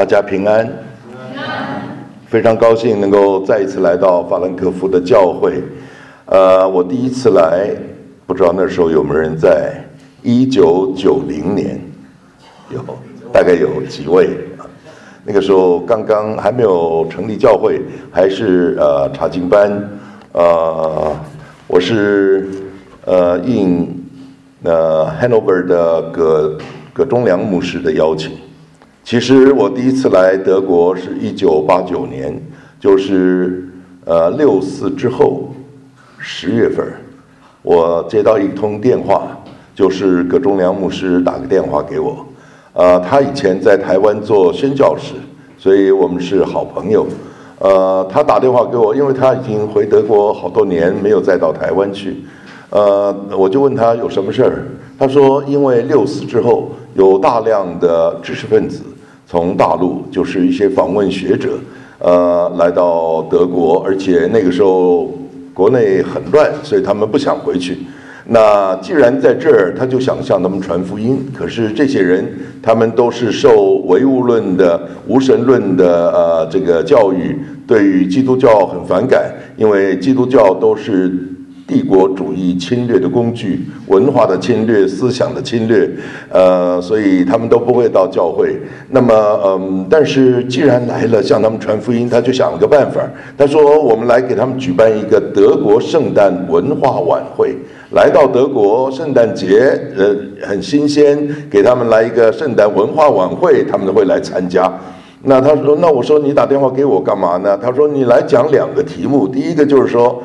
大家平安。非常高兴能够再一次来到法兰克福的教会。我第一次来，不知道那时候有没有人在？1990年，大概有几位。那个时候刚刚还没有成立教会，还是查经班。我是应Hanover 的葛中良牧师的邀请。其实我第一次来德国是1989年，就是6·4之后10月份，我接到一通电话，就是葛中良牧师打个电话给我。他以前在台湾做宣教士，所以我们是好朋友。他打电话给我，因为他已经回德国好多年，没有再到台湾去。我就问他有什么事儿，他说因为6·4之后有大量的知识分子从大陆，就是一些访问学者，来到德国，而且那个时候国内很乱，所以他们不想回去。那既然在这儿，他就想向他们传福音。可是这些人，他们都是受唯物论的、无神论的这个教育，对于基督教很反感，因为基督教都是帝国主义侵略的工具，文化的侵略，思想的侵略，所以他们都不会到教会。那么，但是既然来了，向他们传福音，他就想了个办法。他说：“我们来给他们举办一个德国圣诞文化晚会。来到德国圣诞节，很新鲜，给他们来一个圣诞文化晚会，他们会来参加。”那他说，那我说你打电话给我干嘛呢？他说你来讲2个题目，第一个就是说，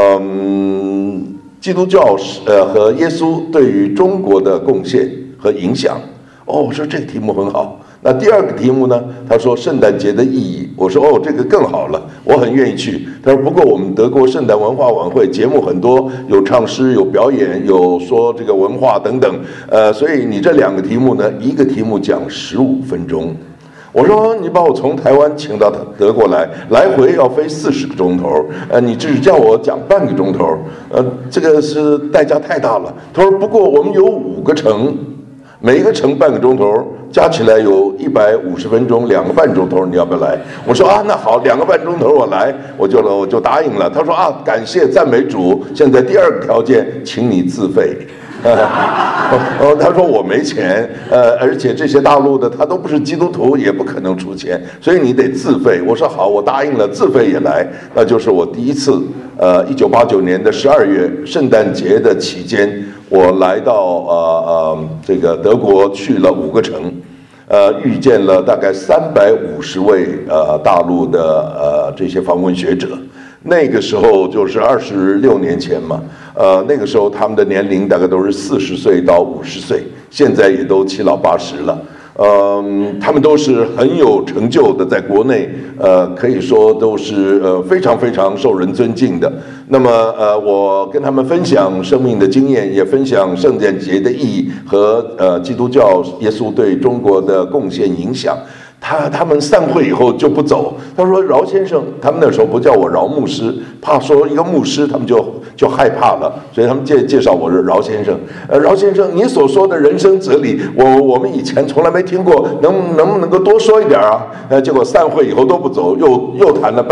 基督教和耶稣对于中国的贡献和影响。我说这个题目很好。那第2个题目呢？他说圣诞节的意义。我说这个更好了，我很愿意去。他说不过我们德国圣诞文化晚会节目很多，有唱诗，有表演，有说这个文化等等。所以你这2个题目呢，一个题目讲15分钟。我说你把我从台湾请到德国来回要飞40个钟头，你只叫我讲半个钟头，这个是代价太大了。他说不过我们有5个城，每一个城半个钟头，加起来有150分钟，2个半钟头，你要不要来？我说那好，2个半钟头我来，我就答应了。他说感谢赞美主，现在第2个条件，请你自费。他说我没钱，而且这些大陆的他都不是基督徒，也不可能出钱，所以你得自费。我说好，我答应了，自费也来。那就是我第一次，1989年的12月圣诞节的期间，我来到这个德国去了5个城，遇见了大概350位大陆的这些访问学者。那个时候就是26年前嘛，那个时候他们的年龄大概都是40岁到50岁，现在也都7老80了。他们都是很有成就的，在国内可以说都是非常非常受人尊敬的。那么我跟他们分享生命的经验，也分享圣诞节的意义和基督教耶稣对中国的贡献影响。他们散会以后就不走。他说：“饶先生，他们那时候不叫我饶牧师，怕说一个牧师，他们就害怕了，所以他们介绍我是饶先生。饶先生，你所说的人生哲理，我们以前从来没听过，能不能够多说一点啊？结果散会以后都不走，又谈了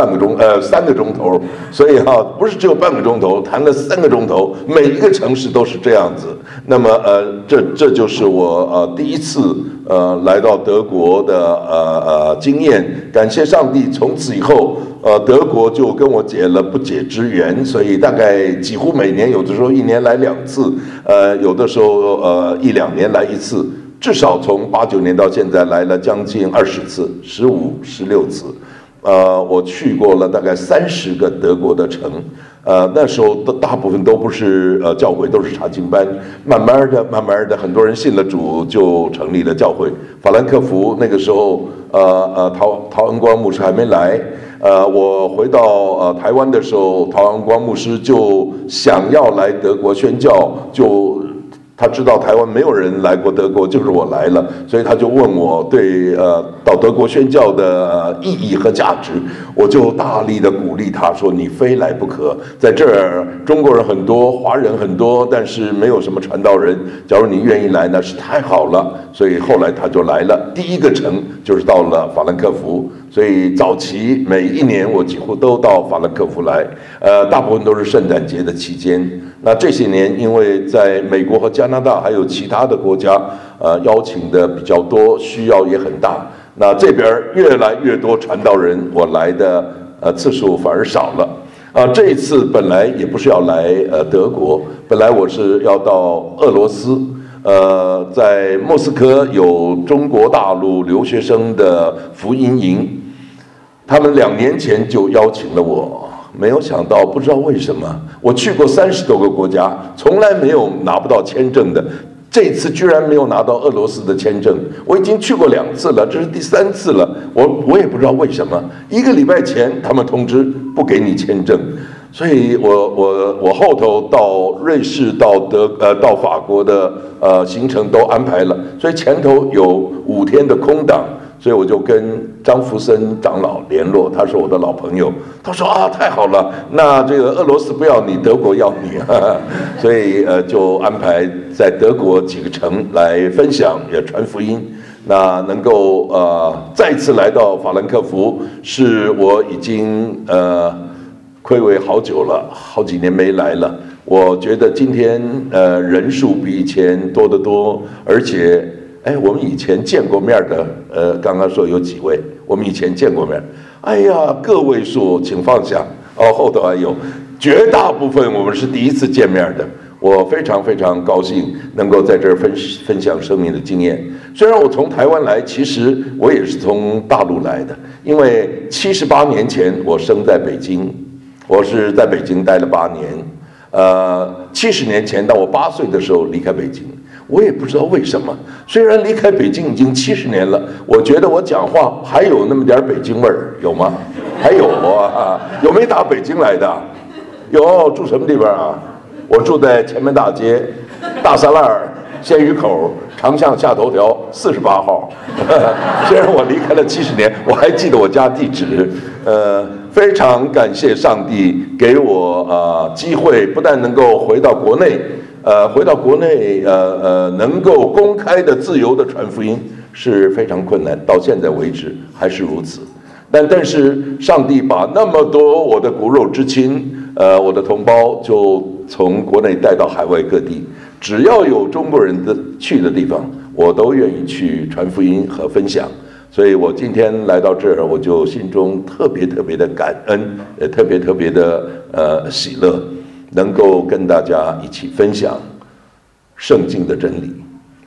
3个钟头，所以不是只有半个钟头，谈了3个钟头，每一个城市都是这样子。那么这就是我第一次来到德国的经验。感谢上帝，从此以后德国就跟我结了不解之缘，所以大概几乎每年，有的时候1年来2次，有的时候1-2年来1次，至少从89年到现在来了将近20次，15、16次。我去过了大概30个德国的城，那时候大部分都不是教会，都是查经班。慢慢的，很多人信了主，就成立了教会。法兰克福那个时候，陶恩光牧师还没来。我回到台湾的时候，陶恩光牧师就想要来德国宣教， 他知道台湾没有人来过德国，就是我来了，所以他就问我对到德国宣教的意义和价值，我就大力的鼓励他说：“你非来不可，在这儿中国人很多，华人很多，但是没有什么传道人。假如你愿意来，那是太好了。”所以后来他就来了，第一个城就是到了法兰克福。所以早期每一年我几乎都到法兰克福来，大部分都是圣诞节的期间。那这些年，因为在美国和加拿大还有其他的国家，邀请的比较多，需要也很大。那这边越来越多传道人，我来的次数反而少了。这一次本来也不是要来德国，本来我是要到俄罗斯。在莫斯科有中国大陆留学生的福音营，他们2年前就邀请了我，没有想到，不知道为什么，我去过30多个国家，从来没有拿不到签证的，这次居然没有拿到俄罗斯的签证。我已经去过2次了，这是第3次了，我也不知道为什么，1个礼拜前他们通知不给你签证。所以我后头到瑞士、到法国的行程都安排了，所以前头有5天的空档，所以我就跟张福森长老联络，他是我的老朋友，他说太好了，那这个俄罗斯不要你，德国要你，所以就安排在德国几个城来分享也传福音。那能够再次来到法兰克福，是我已经睽违好久了，好几年没来了。我觉得今天人数比以前多得多，而且我们以前见过面的刚刚说有几位，我们以前见过面，个位数，请放下后头还有，绝大部分我们是第一次见面的。我非常非常高兴能够在这儿分享生命的经验。虽然我从台湾来，其实我也是从大陆来的，因为78年前我生在北京。我是在北京待了8年，70年前当我8岁的时候离开北京，我也不知道为什么。虽然离开北京已经70年了，我觉得我讲话还有那么点北京味儿，有吗？还有有没打北京来的？有，住什么地方啊？我住在前门大街大栅栏鲜鱼口长巷下头条48号。虽然我离开了70年，我还记得我家地址。非常感谢上帝给我机会，不但能够回到国内，能够公开的、自由的传福音是非常困难，到现在为止还是如此。但是上帝把那么多我的骨肉之亲，我的同胞就从国内带到海外各地，只要有中国人去的地方，我都愿意去传福音和分享。所以我今天来到这儿，我就心中特别特别的感恩，特别特别的喜乐，能够跟大家一起分享圣经的真理。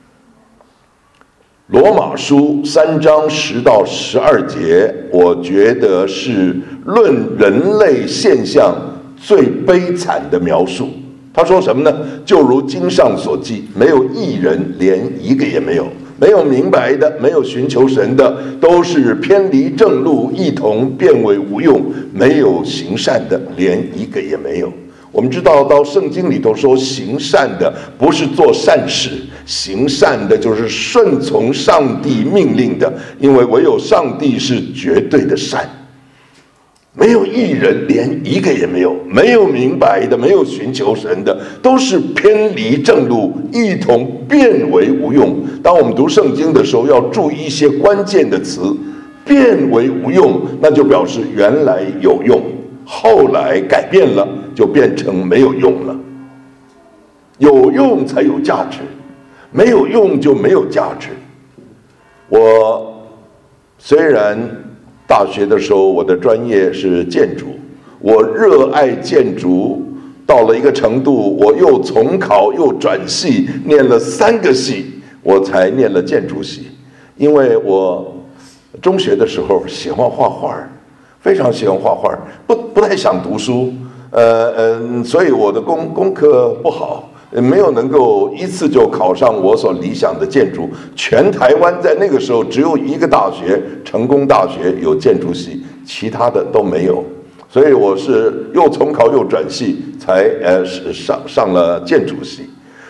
罗马书3章10到12节，我觉得是论人类现象最悲惨的描述。他说什么呢？就如经上所记，没有义人，连一个也没有。没有明白的，没有寻求神的，都是偏离正路，一同变为无用。没有行善的，连一个也没有。我们知道，到圣经里头说，行善的不是做善事，行善的就是顺从上帝命令的，因为唯有上帝是绝对的善。没有义人，连一个也没有。没有明白的，没有寻求神的，都是偏离正路，一同变为无用。当我们读圣经的时候，要注意一些关键的词。变为无用，那就表示原来有用，后来改变了，就变成没有用了。有用才有价值，没有用就没有价值。我虽然大学的时候，我的专业是建筑，我热爱建筑，到了一个程度，我又重考又转系，念了3个系，我才念了建筑系。因为我中学的时候喜欢画画，非常喜欢画画，不太想读书，所以我的功课不好，没有能够一次就考上我所理想的建筑。全台湾在那个时候只有一个大学，成功大学有建筑系，其他的都没有。所以我是又重考又转系，才上了建筑系。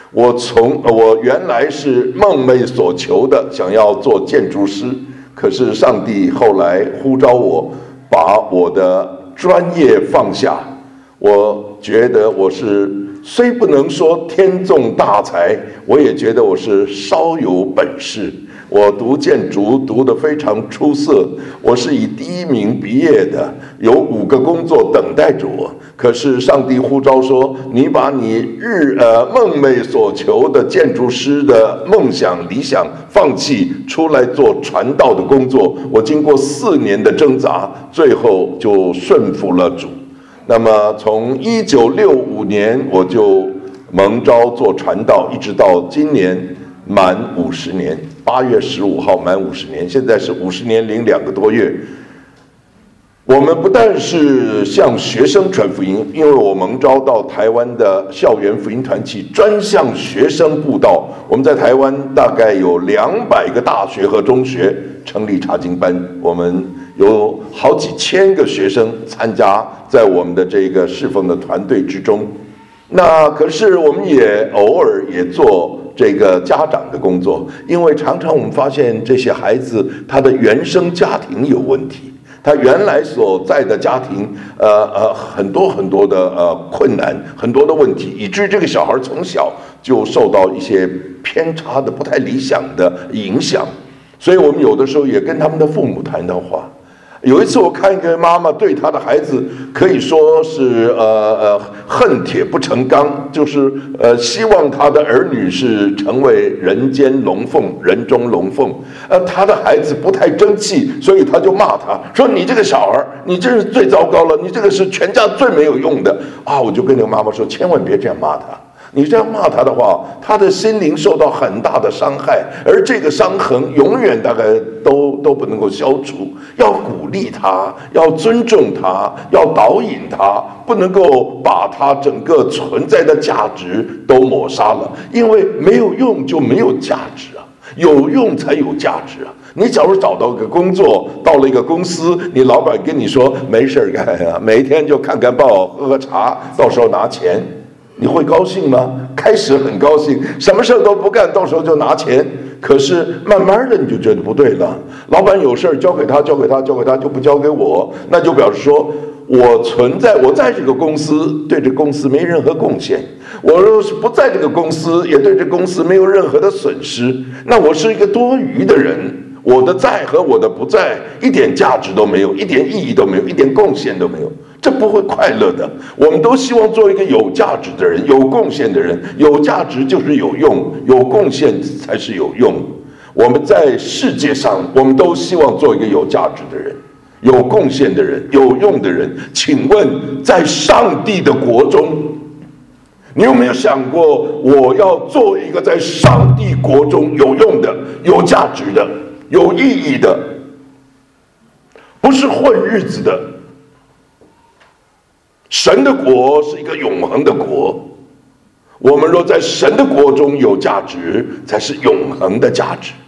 我原来是梦寐所求的，想要做建筑师，可是上帝后来呼召我，把我的专业放下。我觉得我是虽不能说天纵大才，我也觉得我是稍有本事。我读建筑读得非常出色，我是以第1名毕业的，有5个工作等待着我。可是上帝呼召说，你把你梦寐所求的建筑师的梦想理想放弃，出来做传道的工作。我经过4年的挣扎，最后就顺服了主。那么从1965年我就蒙召做传道，一直到今年满50年，8月15号满50年，现在是50年零2个多月。我们不但是向学生传福音，因为我蒙召到台湾的校园福音团契，专向学生布道。我们在台湾大概有200个大学和中学成立查经班，我们有好几千个学生参加在我们的这个侍奉的团队之中。那可是我们也偶尔也做这个家长的工作，因为常常我们发现这些孩子他的原生家庭有问题，他原来所在的家庭很多的困难，很多的问题，以至于这个小孩从小就受到一些偏差的不太理想的影响。所以我们有的时候也跟他们的父母谈到话。有一次我看一个妈妈对她的孩子可以说是恨铁不成钢，就是希望她的儿女是成为人间龙凤，人中龙凤。她的孩子不太争气，所以她就骂他说，你这个小孩，你这是最糟糕了，你这个是全家最没有用的啊！我就跟那个妈妈说，千万别这样骂他，你这样骂他的话，他的心灵受到很大的伤害，而这个伤痕永远大概都不能够消除。要鼓励他，要尊重他，要导引他，不能够把他整个存在的价值都抹杀了。因为没有用就没有价值啊，有用才有价值啊。你假如找到一个工作，到了一个公司，你老板跟你说没事干啊，每天就看看报，喝喝茶，到时候拿钱。你会高兴吗？开始很高兴，什么事都不干，到时候就拿钱。可是慢慢的你就觉得不对了，老板有事交给他就不交给我，那就表示说我在这个公司对这个公司没任何贡献，我若是不在这个公司也对这个公司没有任何的损失，那我是一个多余的人。我的在和我的不在一点价值都没有，一点意义都没有，一点贡献都没有，这不会快乐的。我们都希望做一个有价值的人，有贡献的人。有价值就是有用，有贡献才是有用。我们在世界上，我们都希望做一个有价值的人，有贡献的人，有用的人。请问在上帝的国中，你有没有想过，我要做一个在上帝国中有用的、有价值的、有意义的，不是混日子的。神的国是一个永恒的国，我们若在神的国中有价值，才是永恒的价值。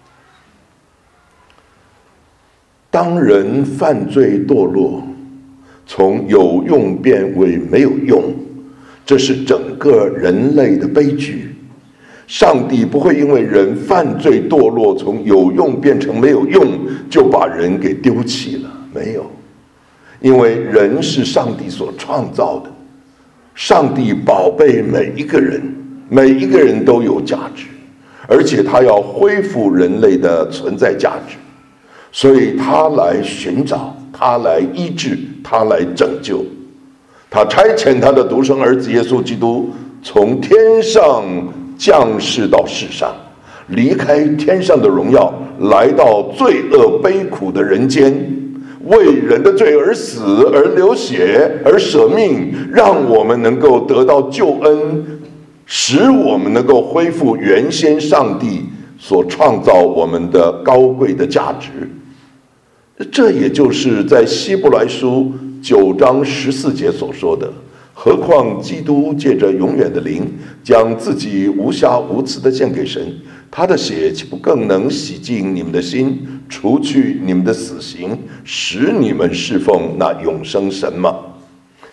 当人犯罪堕落，从有用变为没有用，这是整个人类的悲剧。上帝不会因为人犯罪堕落，从有用变成没有用，就把人给丢弃了，没有。因为人是上帝所创造的，上帝宝贝每一个人，每一个人都有价值，而且他要恢复人类的存在价值，所以他来寻找，他来医治，他来拯救。他差遣他的独生儿子耶稣基督从天上降世到世上，离开天上的荣耀，来到罪恶悲苦的人间，为人的罪而死，而流血，而舍命，让我们能够得到救恩，使我们能够恢复原先上帝所创造我们的高贵的价值。这也就是在希伯来书9章14节所说的，何况基督借着永远的灵，将自己无瑕无疵的献给神，他的血岂不更能洗净你们的心，除去你们的死刑，使你们侍奉那永生神吗？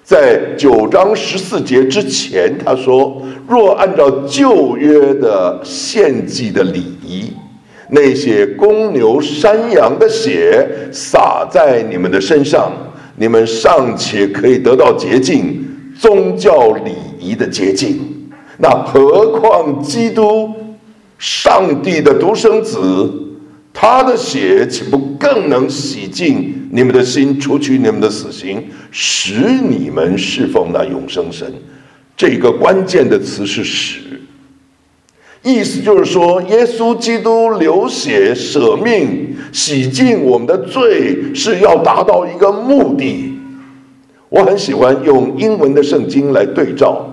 在9章14节之前，他说：若按照旧约的献祭的礼仪，那些公牛山羊的血洒在你们的身上，你们尚且可以得到洁净，宗教礼仪的洁净，那何况基督，上帝的独生子，他的血岂不更能洗净你们的心，除去你们的死刑，使你们侍奉那永生神？这个关键的词是使，意思就是说，耶稣基督流血舍命洗净我们的罪，是要达到一个目的。我很喜欢用英文的圣经来对照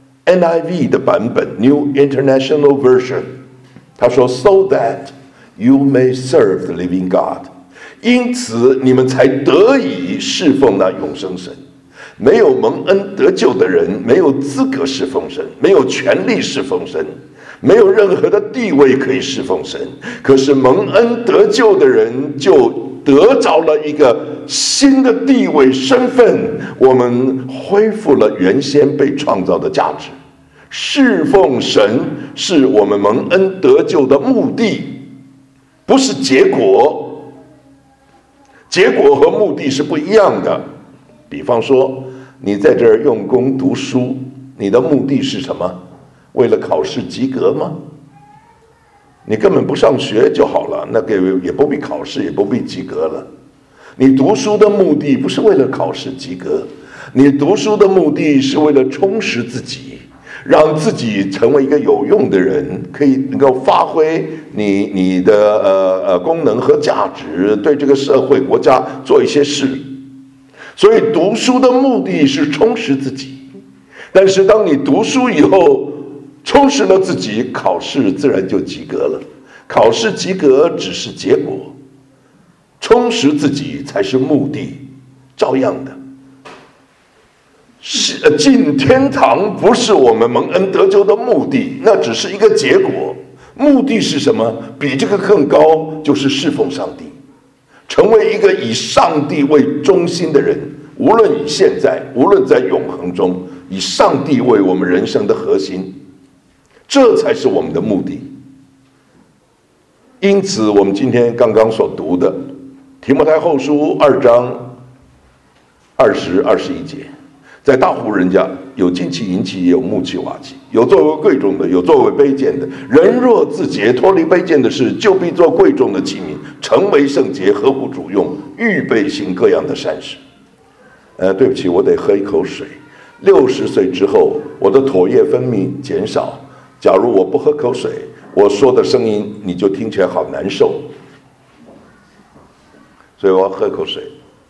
NIV 的版本 New International Version， 他说 So that you may serve the living God， 因此你们才得以侍奉那永生神。没有蒙恩得救的人没有资格侍奉神，没有权利侍奉神，没有任何的地位可以侍奉神。可是蒙恩得救的人就得着了一个新的地位身份，我们恢复了原先被创造的价值。侍奉神是我们蒙恩得救的目的，不是结果。结果和目的是不一样的。比方说，你在这儿用功读书，你的目的是什么？为了考试及格吗？你根本不上学就好了，那个也不必考试，也不必及格了。你读书的目的不是为了考试及格，你读书的目的是为了充实自己，让自己成为一个有用的人，可以能够发挥你的功能和价值，对这个社会国家做一些事。所以读书的目的是充实自己，但是当你读书以后充实了自己，考试自然就及格了。考试及格只是结果，充实自己才是目的。照样的，进天堂不是我们蒙恩得救的目的，那只是一个结果。目的是什么？比这个更高，就是侍奉上帝，成为一个以上帝为中心的人。无论你现在，无论在永恒中，以上帝为我们人生的核心，这才是我们的目的。因此我们今天刚刚所读的提摩太后书2章20、21节，在大户人家有金器银器，也有木器瓦器，有作为贵重的，有作为卑贱的。人若自洁，脱离卑贱的事，就必做贵重的器皿，成为圣洁，合乎主用，预备行各样的善事。对不起，我得喝一口水。60岁之后，我的唾液分泌减少。假如我不喝口水，我说的声音你就听起来好难受。所以我要喝口水。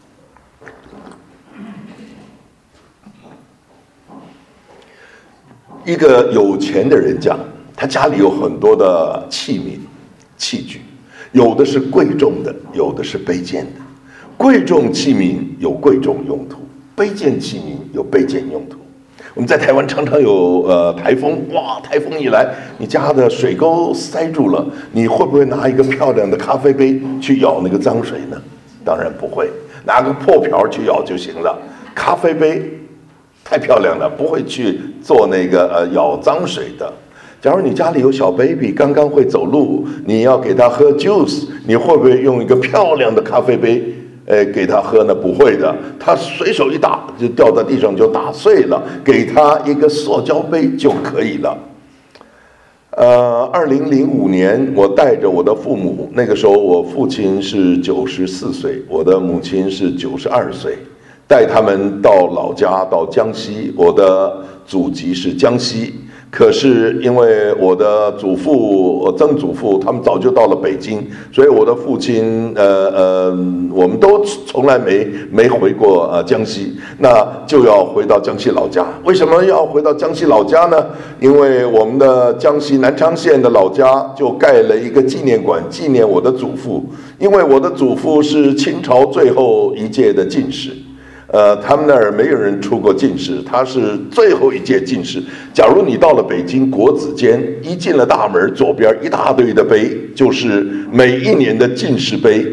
一个有钱的人家，他家里有很多的器皿、器具，有的是贵重的，有的是卑贱的。贵重器皿有贵重用途，卑贱器皿有卑贱用途。我们在台湾常常有台风，哇，台风一来，你家的水沟塞住了，你会不会拿一个漂亮的咖啡杯去舀那个脏水呢？当然不会，拿个破瓢去舀就行了。咖啡杯太漂亮了，不会去做那个舀脏水的。假如你家里有小 baby 刚刚会走路，你要给他喝 juice， 你会不会用一个漂亮的咖啡杯给他喝呢？不会的，他随手一打就掉在地上就打碎了，给他一个塑胶杯就可以了。2005年我带着我的父母，那个时候我父亲是94岁，我的母亲是92岁，带他们到老家，到江西，我的祖籍是江西。可是因为我的祖父、曾祖父他们早就到了北京，所以我的父亲我们都从来没回过江西，那就要回到江西老家。为什么要回到江西老家呢？因为我们的江西南昌县的老家就盖了一个纪念馆，纪念我的祖父。因为我的祖父是清朝最后一届的进士。他们那儿没有人出过进士，他是最后一届进士。假如你到了北京国子监，一进了大门，左边一大堆的碑，就是每一年的进士碑。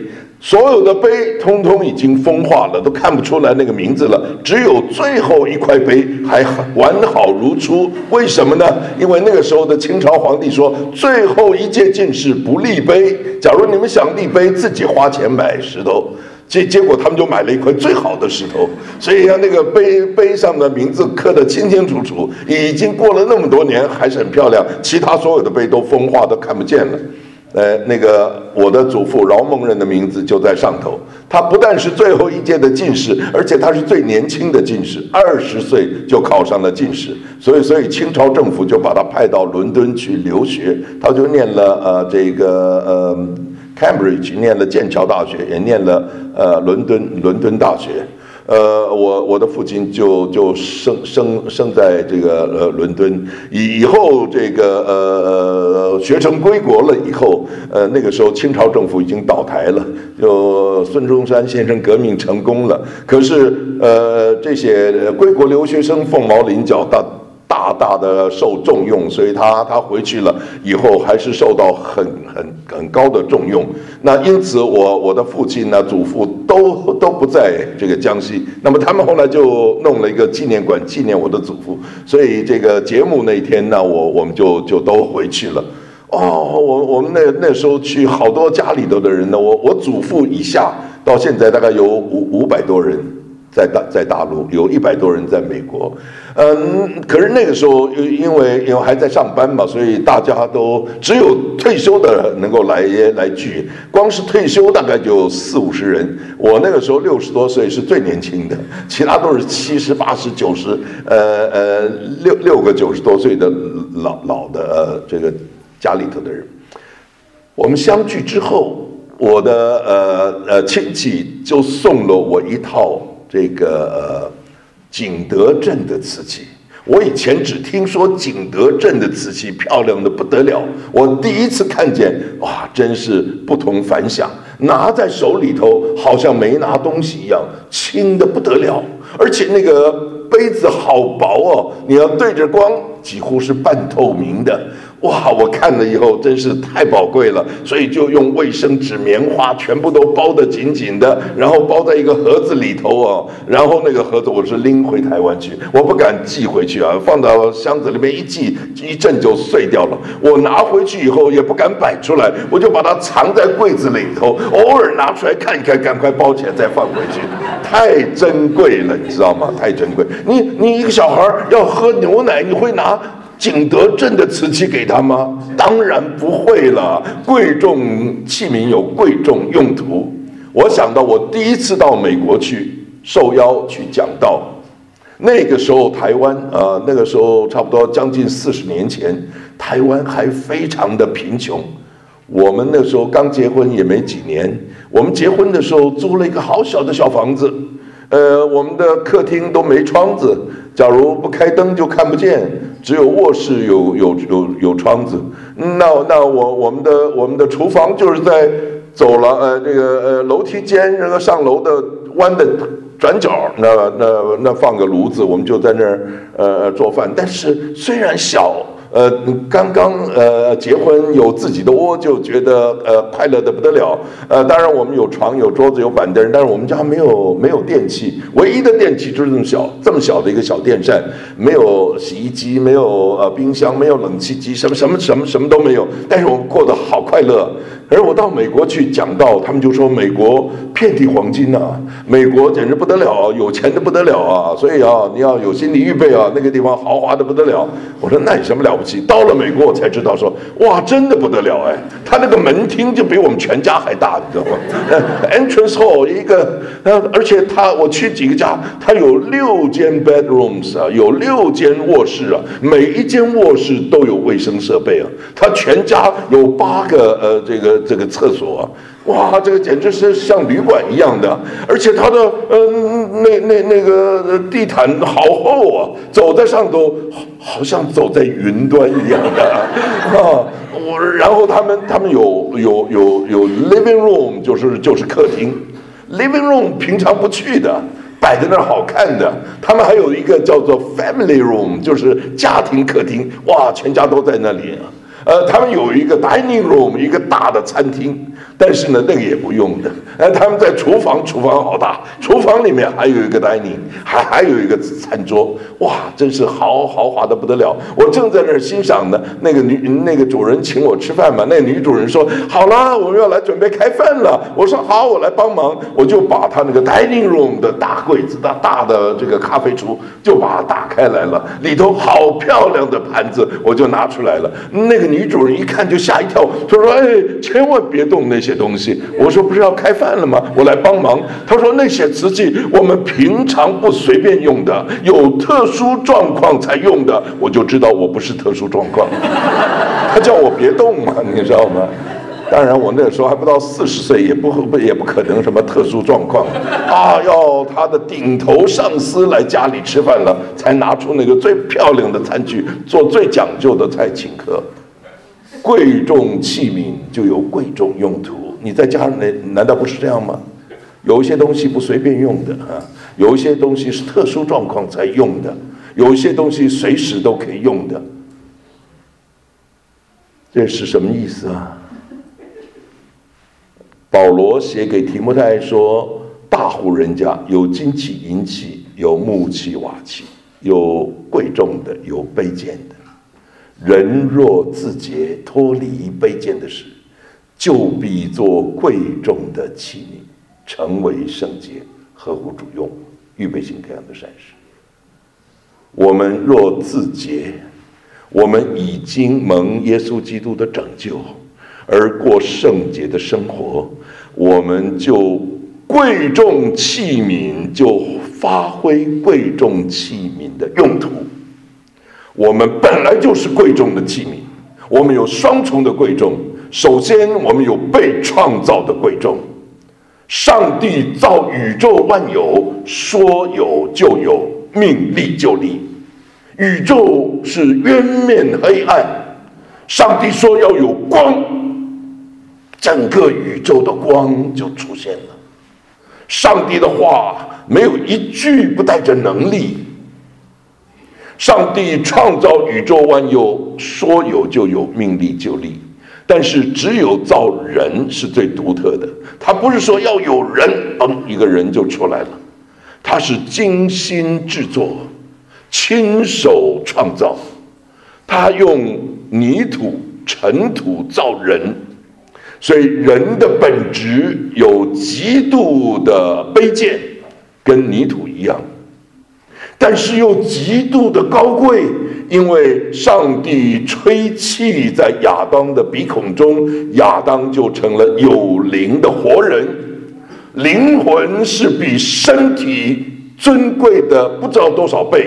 所有的碑通通已经风化了，都看不出来那个名字了，只有最后一块碑还完好如初。为什么呢？因为那个时候的清朝皇帝说，最后一届进士不立碑，假如你们想立碑，自己花钱买石头。结果他们就买了一块最好的石头，所以那个碑上的名字刻得清清楚楚，已经过了那么多年还是很漂亮，其他所有的碑都风化，都看不见了。那个我的祖父饶孟仁的名字就在上头，他不但是最后一届的进士，而且他是最年轻的进士，20岁就考上了进士，所以清朝政府就把他派到伦敦去留学，他就念了Cambridge 念了剑桥大学，也念了伦敦大学。我的父亲就生在这个伦敦，以后这个学成归国了以后，那个时候清朝政府已经倒台了，就孙中山先生革命成功了，可是这些归国留学生凤毛麟角，大的受重用，所以他回去了以后还是受到很高的重用。那因此我的父亲呢、祖父都不在这个江西，那么他们后来就弄了一个纪念馆纪念我的祖父，所以这个节目那天呢，我们就都回去了。我们那时候去好多家里头的人呢，我祖父以下到现在大概有500多人。在大陆有100多人在美国，可是那个时候因为还在上班嘛，所以大家都只有退休的能够来聚，光是退休大概就40-50人。我那个时候60多岁是最年轻的，其他都是70、80、90，六个90多岁的老的这个家里头的人。我们相聚之后，我的亲戚就送了我一套。这个景德镇的瓷器，我以前只听说景德镇的瓷器漂亮的不得了，我第一次看见，哇，真是不同凡响，拿在手里头好像没拿东西一样，轻的不得了，而且那个杯子好薄哦，你要对着光，几乎是半透明的。哇！我看了以后真是太宝贵了，所以就用卫生纸、棉花全部都包得紧紧的，然后包在一个盒子里头哦。然后那个盒子我是拎回台湾去，我不敢寄回去啊，放到箱子里面一寄，一阵就碎掉了。我拿回去以后也不敢摆出来，我就把它藏在柜子里头，偶尔拿出来看一看，赶快包起来再放回去。太珍贵了，你知道吗？太珍贵。你一个小孩要喝牛奶，你会拿景德镇的瓷器给他吗？当然不会了，贵重器皿有贵重用途。我想到我第一次到美国去受邀去讲道，那个时候台湾那个时候差不多将近40年前，台湾还非常的贫穷。我们那时候刚结婚也没几年，我们结婚的时候租了一个好小的小房子，我们的客厅都没窗子，假如不开灯就看不见，只有卧室有窗子。那我们的厨房就是在走廊这个楼梯间那个上楼的弯的转角，那放个炉子，我们就在那儿做饭。但是虽然小。刚刚结婚有自己的窝，就觉得快乐的不得了。当然我们有床有桌子有板凳，但是我们家没有电器，唯一的电器就是这么小的一个小电扇，没有洗衣机，没有冰箱，没有冷气机，什么都没有。但是我们过得好快乐。而我到美国去讲道，他们就说美国遍地黄金啊，美国简直不得了，有钱的不得了啊，所以你要有心理预备啊，那个地方豪华的不得了。我说那有什么了不起？到了美国我才知道说，哇，真的不得了哎，他那个门厅就比我们全家还大，你知道吗？Entrance hall 一个，而且我去几个家，他有6间 bedrooms 啊，有6间卧室啊，每一间卧室都有卫生设备啊，他全家有8个这个厕所啊，哇，这个简直是像旅馆一样的，而且它的那个地毯好厚啊，走在上头好像走在云端一样的啊。然后他们有 living room， 就是客厅 ，living room 平常不去的。摆在那儿好看的，他们还有一个叫做 family room， 就是家庭客厅，哇，全家都在那里。他们有一个 dining room， 一个大的餐厅， 但是呢，那个也不用的。他们在厨房好大，厨房里面还有一个 dining， 还有一个餐桌，哇，真是豪华的不得了。我正在那儿欣赏呢，那个主人请我吃饭嘛，那个女主人说好了，我们要来准备开饭了。我说好，我来帮忙，我就把他那个 dining room 的大柜子的大的这个咖啡橱就把它打开来了，里头好漂亮的盘子，我就拿出来了。那个女主人一看就吓一跳，她说：“哎，千万别动那些东西。”我说：“不是要开饭了吗？我来帮忙。”她说：“那些瓷器我们平常不随便用的，有特殊状况才用的。”我就知道我不是特殊状况，她叫我别动嘛，你知道吗？当然，我那时候还不到40岁，也不可能什么特殊状况啊！要他的顶头上司来家里吃饭了，才拿出那个最漂亮的餐具，做最讲究的菜请客。贵重器皿就有贵重用途，你在家里难道不是这样吗？有一些东西不随便用的啊，有一些东西是特殊状况才用的，有一些东西随时都可以用的。这是什么意思啊？保罗写给提摩太说，大户人家有金器银器，有木器瓦器，有贵重的，有卑贱的。人若自洁，脱离卑贱的事，就必做贵重的器皿，成为圣洁，合乎主用，预备行各样的善事。我们若自洁，我们已经蒙耶稣基督的拯救，而过圣洁的生活，我们就贵重器皿就发挥贵重器皿的用途。我们本来就是贵重的器皿，我们有双重的贵重。首先，我们有被创造的贵重。上帝造宇宙万有，说有就有，命立就立。宇宙是渊面黑暗，上帝说要有光，整个宇宙的光就出现了。上帝的话没有一句不带着能力。上帝创造宇宙万有，说有就有，命立就立。但是只有造人是最独特的，他不是说要有人，一个人就出来了，他是精心制作，亲手创造。他用泥土、尘土造人，所以人的本质有极度的卑贱，跟泥土一样，但是又极度的高贵，因为上帝吹气在亚当的鼻孔中，亚当就成了有灵的活人。灵魂是比身体尊贵的不知道多少倍，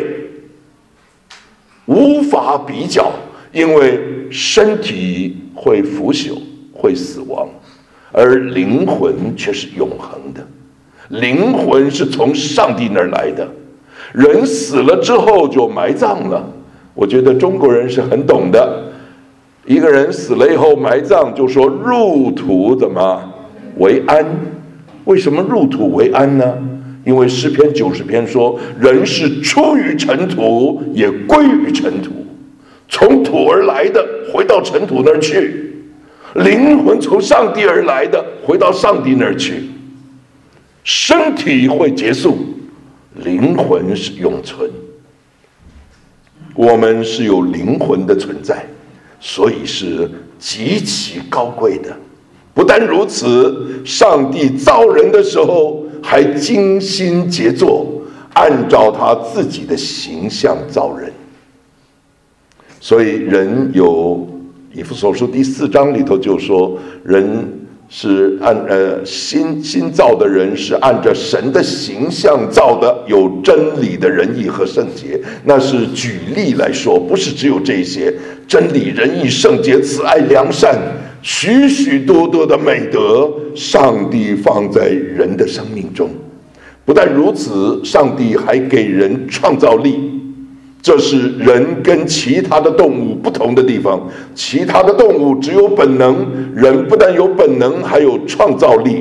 无法比较，因为身体会腐朽，会死亡，而灵魂却是永恒的。灵魂是从上帝那儿来的。人死了之后就埋葬了，我觉得中国人是很懂的。一个人死了以后埋葬，就说入土怎么为安？为什么入土为安呢？因为诗篇90篇说，人是出于尘土，也归于尘土，从土而来的回到尘土那儿去，灵魂从上帝而来的回到上帝那儿去。身体会结束，灵魂是永存。我们是有灵魂的存在，所以是极其高贵的。不但如此，上帝造人的时候还精心杰作，按照他自己的形象造人。所以人有以弗所书第4章里头就说，人是新造的人是按着神的形象造的，有真理的仁义和圣洁。那是举例来说，不是只有这些。真理、仁义、圣洁、慈爱、良善，许许多多的美德，上帝放在人的生命中。不但如此，上帝还给人创造力。这是人跟其他的动物不同的地方。其他的动物只有本能，人不但有本能，还有创造力。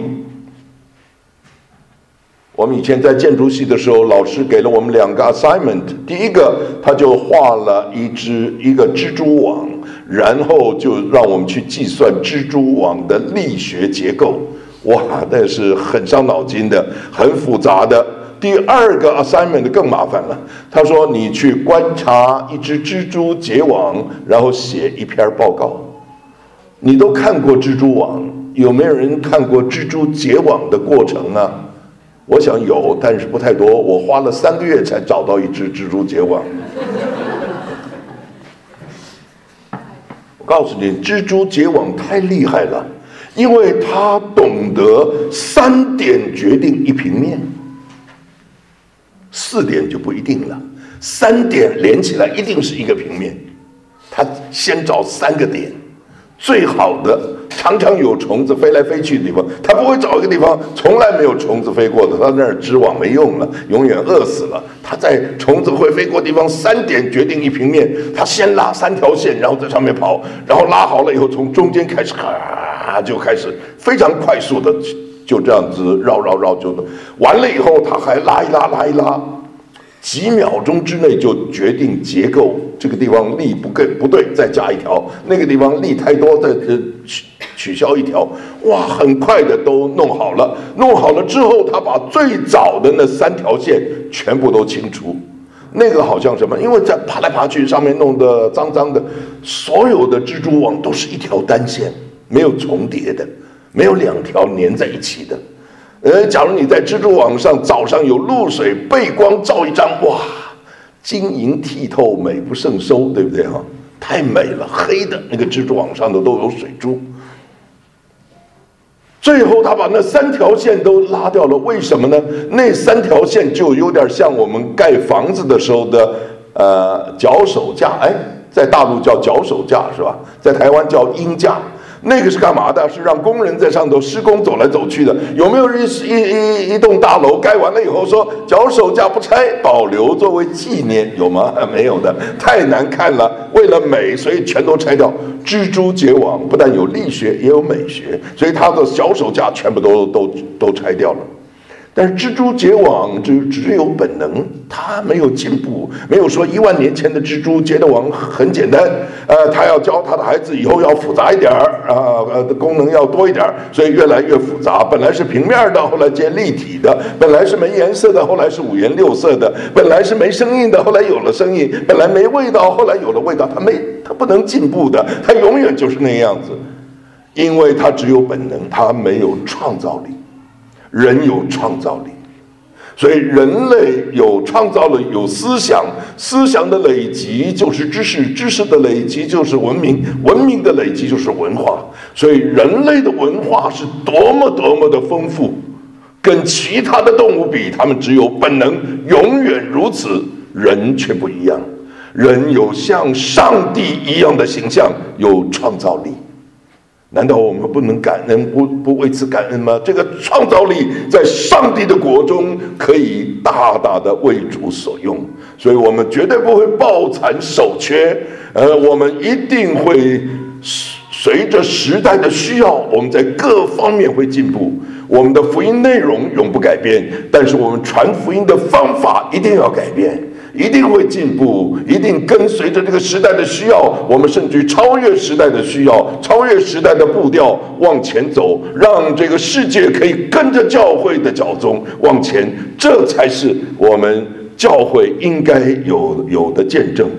我们以前在建筑系的时候，老师给了我们2个 assignment。第一个，他就画了一个蜘蛛网， 然后就让我们去计算蜘蛛网的力学结构。哇，那是很伤脑筋的，很复杂的。第二个 assignment 更麻烦了，他说你去观察一只蜘蛛结网，然后写一篇报告。你都看过蜘蛛网，有没有人看过蜘蛛结网的过程呢？我想有，但是不太多。我花了3个月才找到一只蜘蛛结网。我告诉你，蜘蛛结网太厉害了，因为它懂得3点决定1平面，4点就不一定了。3点连起来一定是一个平面，它先找3个点。最好的，常常有虫子飞来飞去的地方，他不会找一个地方从来没有虫子飞过的，他那儿织网没用了，永远饿死了。他在虫子会飞过的地方3点决定1平面，他先拉3条线，然后在上面跑，然后拉好了以后，从中间开始就开始非常快速的就这样子绕就完了以后，他还拉一拉。几秒钟之内就决定结构，这个地方力不对，再加一条；那个地方力太多，再取消一条。哇，很快的都弄好了。弄好了之后，他把最早的那3条线全部都清除。那个好像什么，因为在爬来爬去，上面弄得脏脏的，所有的蜘蛛网都是一条单线，没有重叠的，没有2条粘在一起的。假如你在蜘蛛网上早上有露水，背光照一张，哇，晶莹剔透，美不胜收，对不对哈？太美了，黑的那个蜘蛛网上的都有水珠。最后他把那3条线都拉掉了，为什么呢？那3条线就有点像我们盖房子的时候的脚手架，在大陆叫脚手架是吧？在台湾叫鹰架。那个是干嘛的？是让工人在上头施工走来走去的。有没有一栋大楼盖完了以后说脚手架不拆，保留作为纪念？有吗？没有的，太难看了。为了美，所以全都拆掉。蜘蛛结网不但有力学，也有美学，所以它的脚手架全部都拆掉了。但是蜘蛛结网只有本能，它没有进步，没有说1万年前的蜘蛛结的网很简单，他要教他的孩子以后要复杂一点功能要多一点，所以越来越复杂。本来是平面的，后来接立体的；本来是没颜色的，后来是5颜6色的；本来是没声音的，后来有了声音；本来没味道，后来有了味道。它不能进步的，它永远就是那样子，因为它只有本能，它没有创造力。人有创造力，所以人类有创造力，有思想，思想的累积就是知识，知识的累积就是文明，文明的累积就是文化。所以人类的文化是多么的丰富，跟其他的动物比，他们只有本能，永远如此。人却不一样，人有像上帝一样的形象，有创造力。难道我们不能感恩，不为此感恩吗？这个创造力在上帝的国中可以大大的为主所用，所以我们绝对不会抱残守缺，我们一定会随着时代的需要，我们在各方面会进步。我们的福音内容永不改变，但是我们传福音的方法一定要改变，一定会进步，一定跟随着这个时代的需要，我们甚至于超越时代的需要，超越时代的步调往前走，让这个世界可以跟着教会的脚踪往前，这才是我们教会应该有的见证。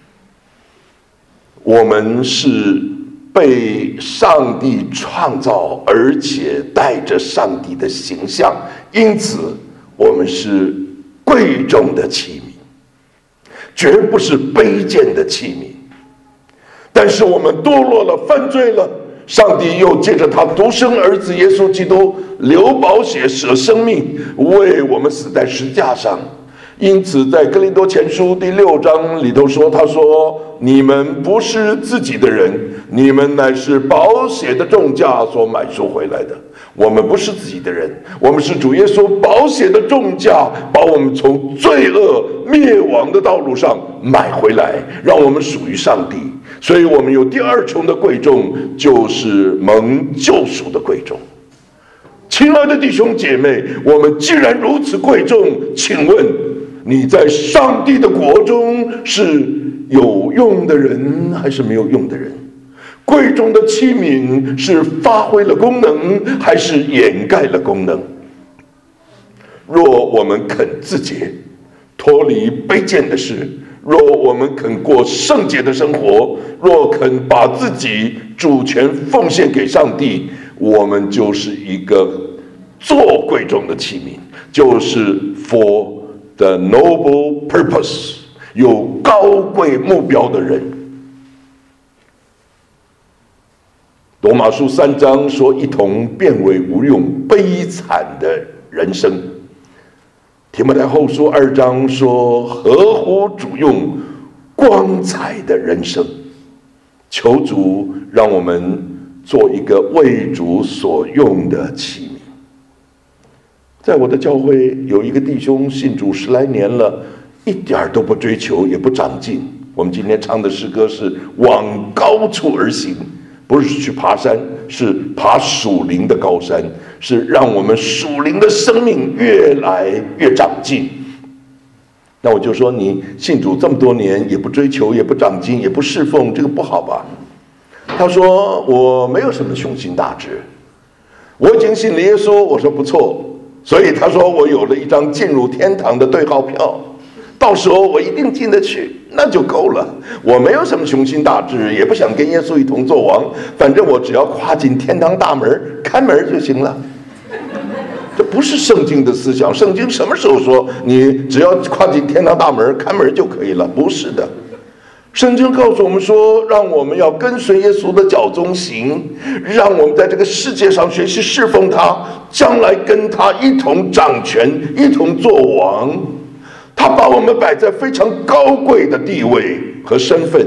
我们是被上帝创造，而且带着上帝的形象，因此我们是贵重的器皿，绝不是卑贱的器皿。但是我们堕落了，犯罪了，上帝又借着他独生儿子耶稣基督流宝血舍生命，为我们死在十字架上。因此在哥林多前书第6章里头说，他说你们不是自己的人，你们乃是宝血的重价所买赎回来的。我们不是自己的人，我们是主耶稣宝血的重价把我们从罪恶灭亡的道路上买回来，让我们属于上帝。所以我们有第二重的贵重，就是蒙救赎的贵重。亲爱的弟兄姐妹，我们既然如此贵重，请问你在上帝的国中是有用的人还是没有用的人？贵重的器皿是发挥了功能，还是掩盖了功能？若我们肯自洁，脱离卑贱的事，若我们肯过圣洁的生活，若肯把自己主权奉献给上帝，我们就是一个做贵重的器皿，就是 for the noble purpose， 有高贵目标的人。罗马书3章说，一同变为无用悲惨的人生。提摩太后书2章说，合乎主用光彩的人生。求主让我们做一个为主所用的器皿。在我的教会有一个弟兄信主10来年了，一点都不追求也不长进。我们今天唱的诗歌是往高处而行，不是去爬山，是爬属灵的高山，是让我们属灵的生命越来越长进。那我就说，你信主这么多年，也不追求，也不长进，也不侍奉，这个不好吧？他说，我没有什么雄心大志，我已经信了耶稣。我说不错，所以他说我有了一张进入天堂的对号票，到时候我一定进得去，那就够了。我没有什么雄心大志，也不想跟耶稣一同做王，反正我只要跨进天堂大门，开门就行了。这不是圣经的思想。圣经什么时候说你只要跨进天堂大门，开门就可以了？不是的。圣经告诉我们说，让我们要跟随耶稣的脚踪行，让我们在这个世界上学习侍奉他，将来跟他一同掌权，一同做王。他把我们摆在非常高贵的地位和身份。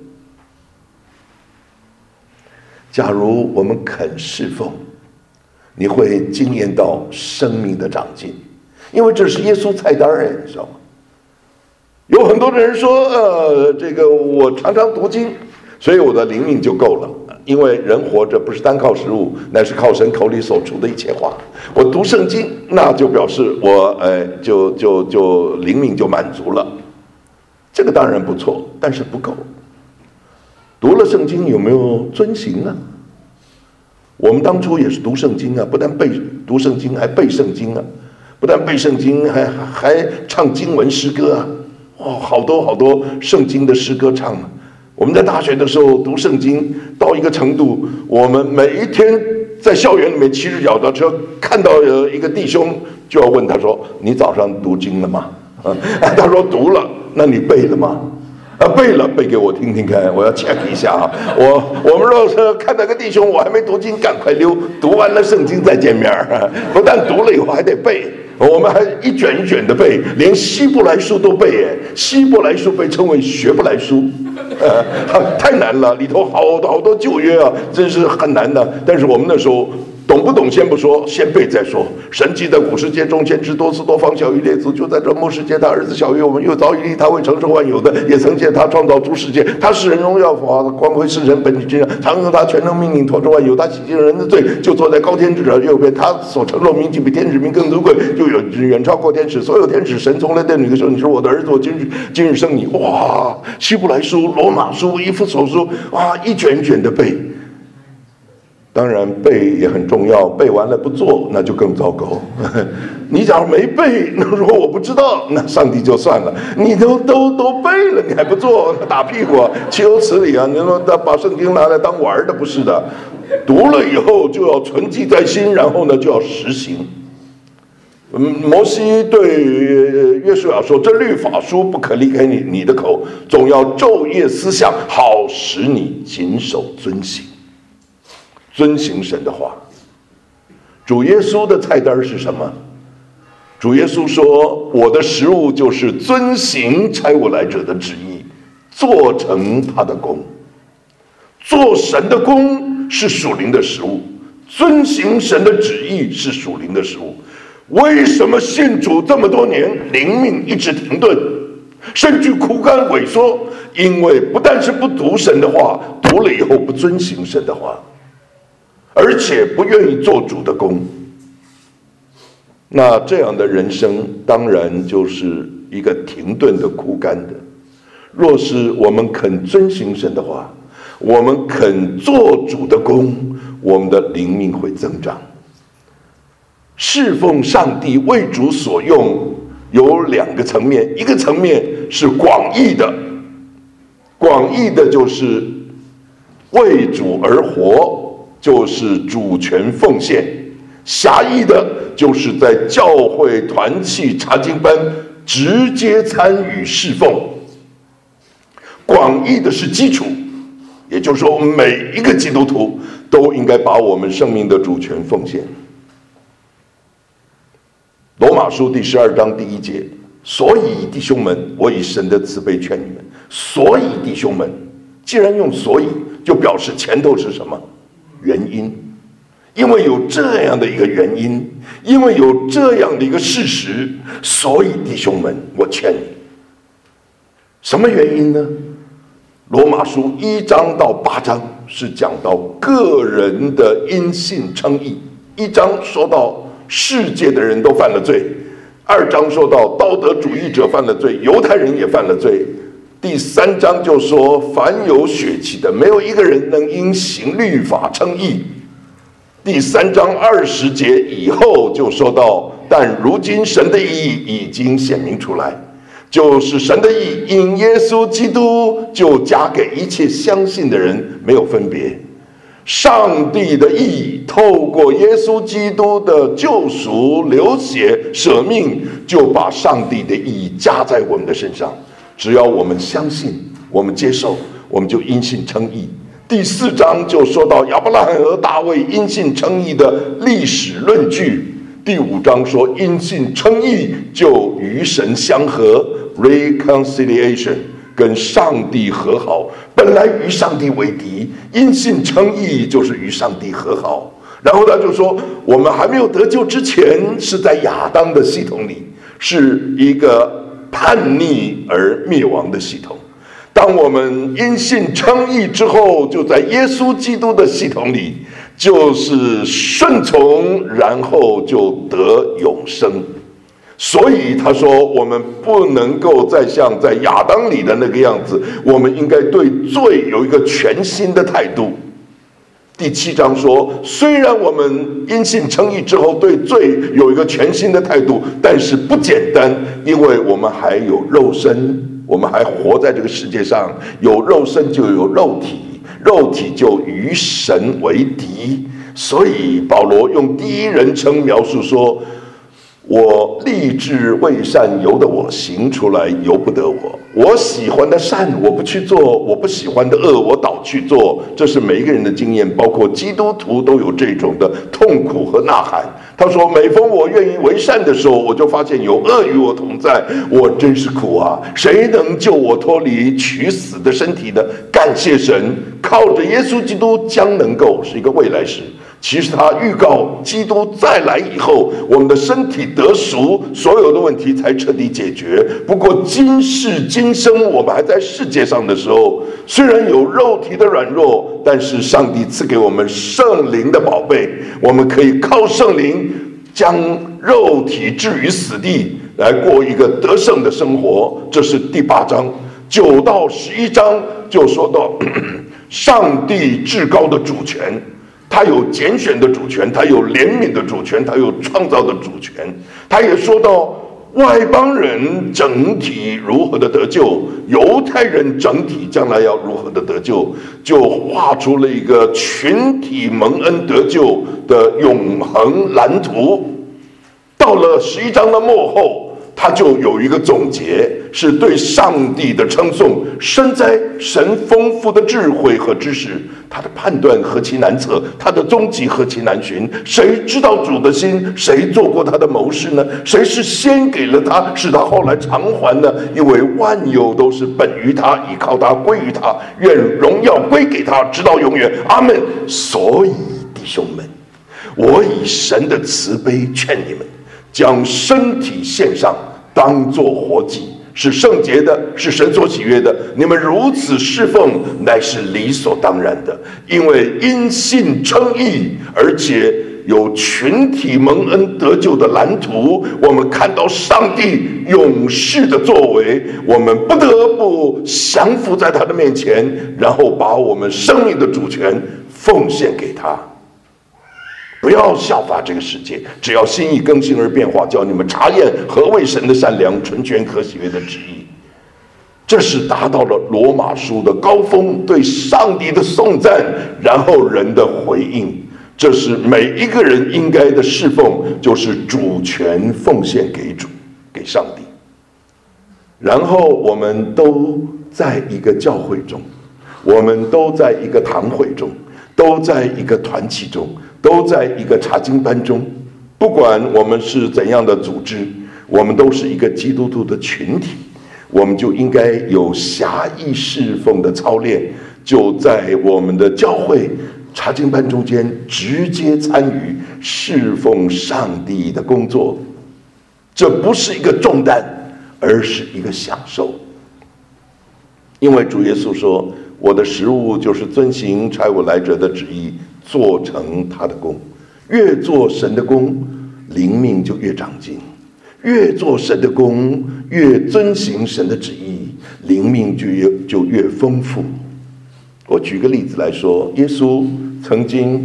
假如我们肯侍奉，你会经验到生命的长进，因为这是耶稣菜单儿，你知道吗？有很多的人说，这个我常常读经，所以我的灵命就够了。因为人活着不是单靠食物，乃是靠神口里所出的一切话。我读圣经，那就表示我就灵命就满足了。这个当然不错，但是不够。读了圣经有没有遵行呢？我们当初也是读圣经啊，不但读圣经，还背圣经啊，不但背圣经，还唱经文诗歌啊。好多圣经的诗歌唱啊。我们在大学的时候读圣经到一个程度，我们每一天在校园里面骑着脚踏车，看到有一个弟兄，就要问他说：“你早上读经了吗？”他说：“读了。”那你背了吗？背了，背给我听听看，我要 check 一下啊。我们若是看到个弟兄，我还没读经，赶快溜，读完了圣经再见面。不但读了以后还得背。我们还一卷一卷的背，连希伯来书都背。希伯来书被称为学不来书，太难了，里头好多旧约啊，真是很难的。但是我们那时候懂不懂先不说，先背再说。神迹在古世界中先知多次多方，小于列祖，就在这末世界，他儿子小于我们，又早已立他为承受万有的，也曾见他创造诸世界。他是人荣耀法，光辉是人本体真相，常用他全能命令托住万有。他洗净人的罪，就坐在高天之者右边。他所承受名气比天使名更尊贵，就远超过天使。所有天使，神从来对你的说：“你是我的儿子，我今日生你。”哇！希伯来书、罗马书、以弗所书，哇，一卷一卷的背。当然背也很重要，背完了不做那就更糟糕。你假如没背，那如果我不知道，那上帝就算了。你都背了，你还不做，打屁股啊，岂有此理啊！你说他把圣经拿来当玩的，不是的。读了以后就要存记在心，然后呢就要实行。摩西对约书亚说：“这律法书不可离开你的口，总要昼夜思想，好使你谨守遵行。”遵行神的话。主耶稣的菜单是什么？主耶稣说：“我的食物就是遵行差我来者的旨意，做成他的功。”做神的功是属灵的食物，遵行神的旨意是属灵的食物。为什么信主这么多年，灵命一直停顿，甚至枯干萎缩？因为不但是不读神的话，读了以后不遵行神的话，而且不愿意做主的工。那这样的人生当然就是一个停顿的枯干的。 若是我们肯遵行神的话，我们肯做主的工，我们的灵命会增长。侍奉上帝为主所用有两个层面，一个层面是广义的，广义的就是为主而活，就是主权奉献；狭义的就是在教会团契查经班直接参与侍奉。广义的是基础，也就是说每一个基督徒都应该把我们生命的主权奉献。罗马书第12章第1节，所以弟兄们，我以神的慈悲劝你们。所以弟兄们，既然用所以，就表示前头是什么？原因。因为有这样的一个原因，因为有这样的一个事实，所以弟兄们，我劝你。什么原因呢？罗马书1章到8章是讲到个人的因信称义。1章说到世界的人都犯了罪，2章说到道德主义者犯了罪，犹太人也犯了罪。第3章就说凡有血气的，没有一个人能因行律法称义。第3章20节以后就说到，但如今神的义已经显明出来，就是神的义因耶稣基督就加给一切相信的人，没有分别。上帝的义透过耶稣基督的救赎流血舍命，就把上帝的义加在我们的身上。只要我们相信，我们接受，我们就因信称义。第4章就说到亚伯拉罕和大卫因信称义的历史论据。第5章说因信称义就与神相合 reconciliation， 跟上帝和好，本来与上帝为敌，因信称义就是与上帝和好。然后他就说，我们还没有得救之前是在亚当的系统里，是一个叛逆而灭亡的系统。当我们因信称义之后，就在耶稣基督的系统里，就是顺从，然后就得永生。所以他说，我们不能够再像在亚当里的那个样子，我们应该对罪有一个全新的态度。第7章说，虽然我们因信称义之后对罪有一个全新的态度，但是不简单，因为我们还有肉身，我们还活在这个世界上，有肉身就有肉体，肉体就与神为敌。所以保罗用第一人称描述说，我立志为善由得我行出来，由不得我。我喜欢的善我不去做，我不喜欢的恶我倒去做。这是每一个人的经验，包括基督徒都有这种的痛苦和呐喊。他说，每逢我愿意为善的时候，我就发现有恶与我同在，我真是苦啊！谁能救我脱离取死的身体呢？感谢神，靠着耶稣基督将能够，是一个未来时。其实他预告基督再来以后，我们的身体得赎，所有的问题才彻底解决。不过今世今生我们还在世界上的时候，虽然有肉体的软弱，但是上帝赐给我们圣灵的宝贝，我们可以靠圣灵将肉体置于死地，来过一个得胜的生活。这是第8章9到11章就说到上帝至高的主权，他有拣选的主权，他有怜悯的主权，他有创造的主权。他也说到外邦人整体如何的得救，犹太人整体将来要如何的得救，就画出了一个群体蒙恩得救的永恒蓝图。到了11章的末后，他就有一个总结，是对上帝的称颂。深哉神丰富的智慧和知识，他的判断何其难测，他的踪迹何其难寻。谁知道主的心？谁做过他的谋士呢？谁是先给了他，使他后来偿还呢？因为万有都是本于他，倚靠他，归于他，愿荣耀归给他，直到永远。阿们。所以弟兄们，我以神的慈悲劝你们，将身体献上，当作活祭，是圣洁的，是神所喜悦的。你们如此侍奉，乃是理所当然的。因为因信称义，而且有群体蒙恩得救的蓝图，我们看到上帝永世的作为，我们不得不降服在他的面前，然后把我们生命的主权奉献给他。不要效法这个世界，只要心意更新而变化，叫你们查验何为神的善良、纯全、可喜悦的旨意。这是达到了罗马书的高峰，对上帝的颂赞，然后人的回应。这是每一个人应该的侍奉，就是主权奉献给主，给上帝。然后我们都在一个教会中，我们都在一个堂会中，都在一个团契中，都在一个查经班中。不管我们是怎样的组织，我们都是一个基督徒的群体，我们就应该有侠义侍奉的操练，就在我们的教会查经班中间直接参与侍奉上帝的工作。这不是一个重担，而是一个享受。因为主耶稣说，我的食物就是遵行差我来者的旨意，做成他的功。越做神的功，灵命就越长进，越做神的功，越遵行神的旨意，灵命就越丰富。我举个例子来说，耶稣曾经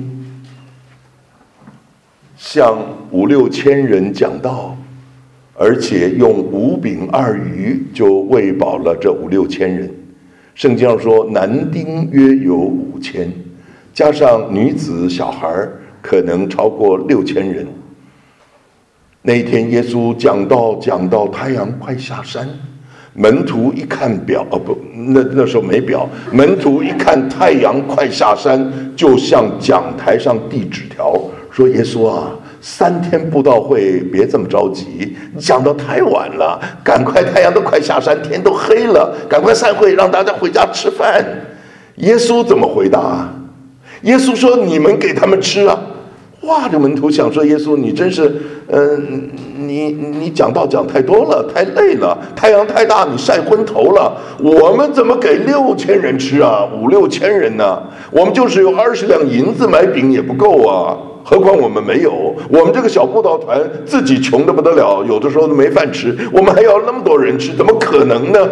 向5、6千人讲道，而且用5饼2鱼就喂饱了这5、6千人。圣经上说，男丁约有5000，加上女子小孩可能超过6000人。那一天耶稣讲到太阳快下山，门徒一看表，那时候没表，门徒一看太阳快下山，就向讲台上递纸条，说耶稣啊，3天布道会别这么着急，你讲到太晚了，赶快，太阳都快下山，天都黑了，赶快散会，让大家回家吃饭。耶稣怎么回答？耶稣说，你们给他们吃啊。哇，这门徒想说，耶稣你真是你讲道讲太多了，太累了，太阳太大，你晒昏头了，我们怎么给6000人吃啊？5、6千人呢？我们就是有20两银子买饼也不够啊，何况我们没有，我们这个小布道团自己穷得不得了，有的时候都没饭吃，我们还要那么多人吃，怎么可能呢？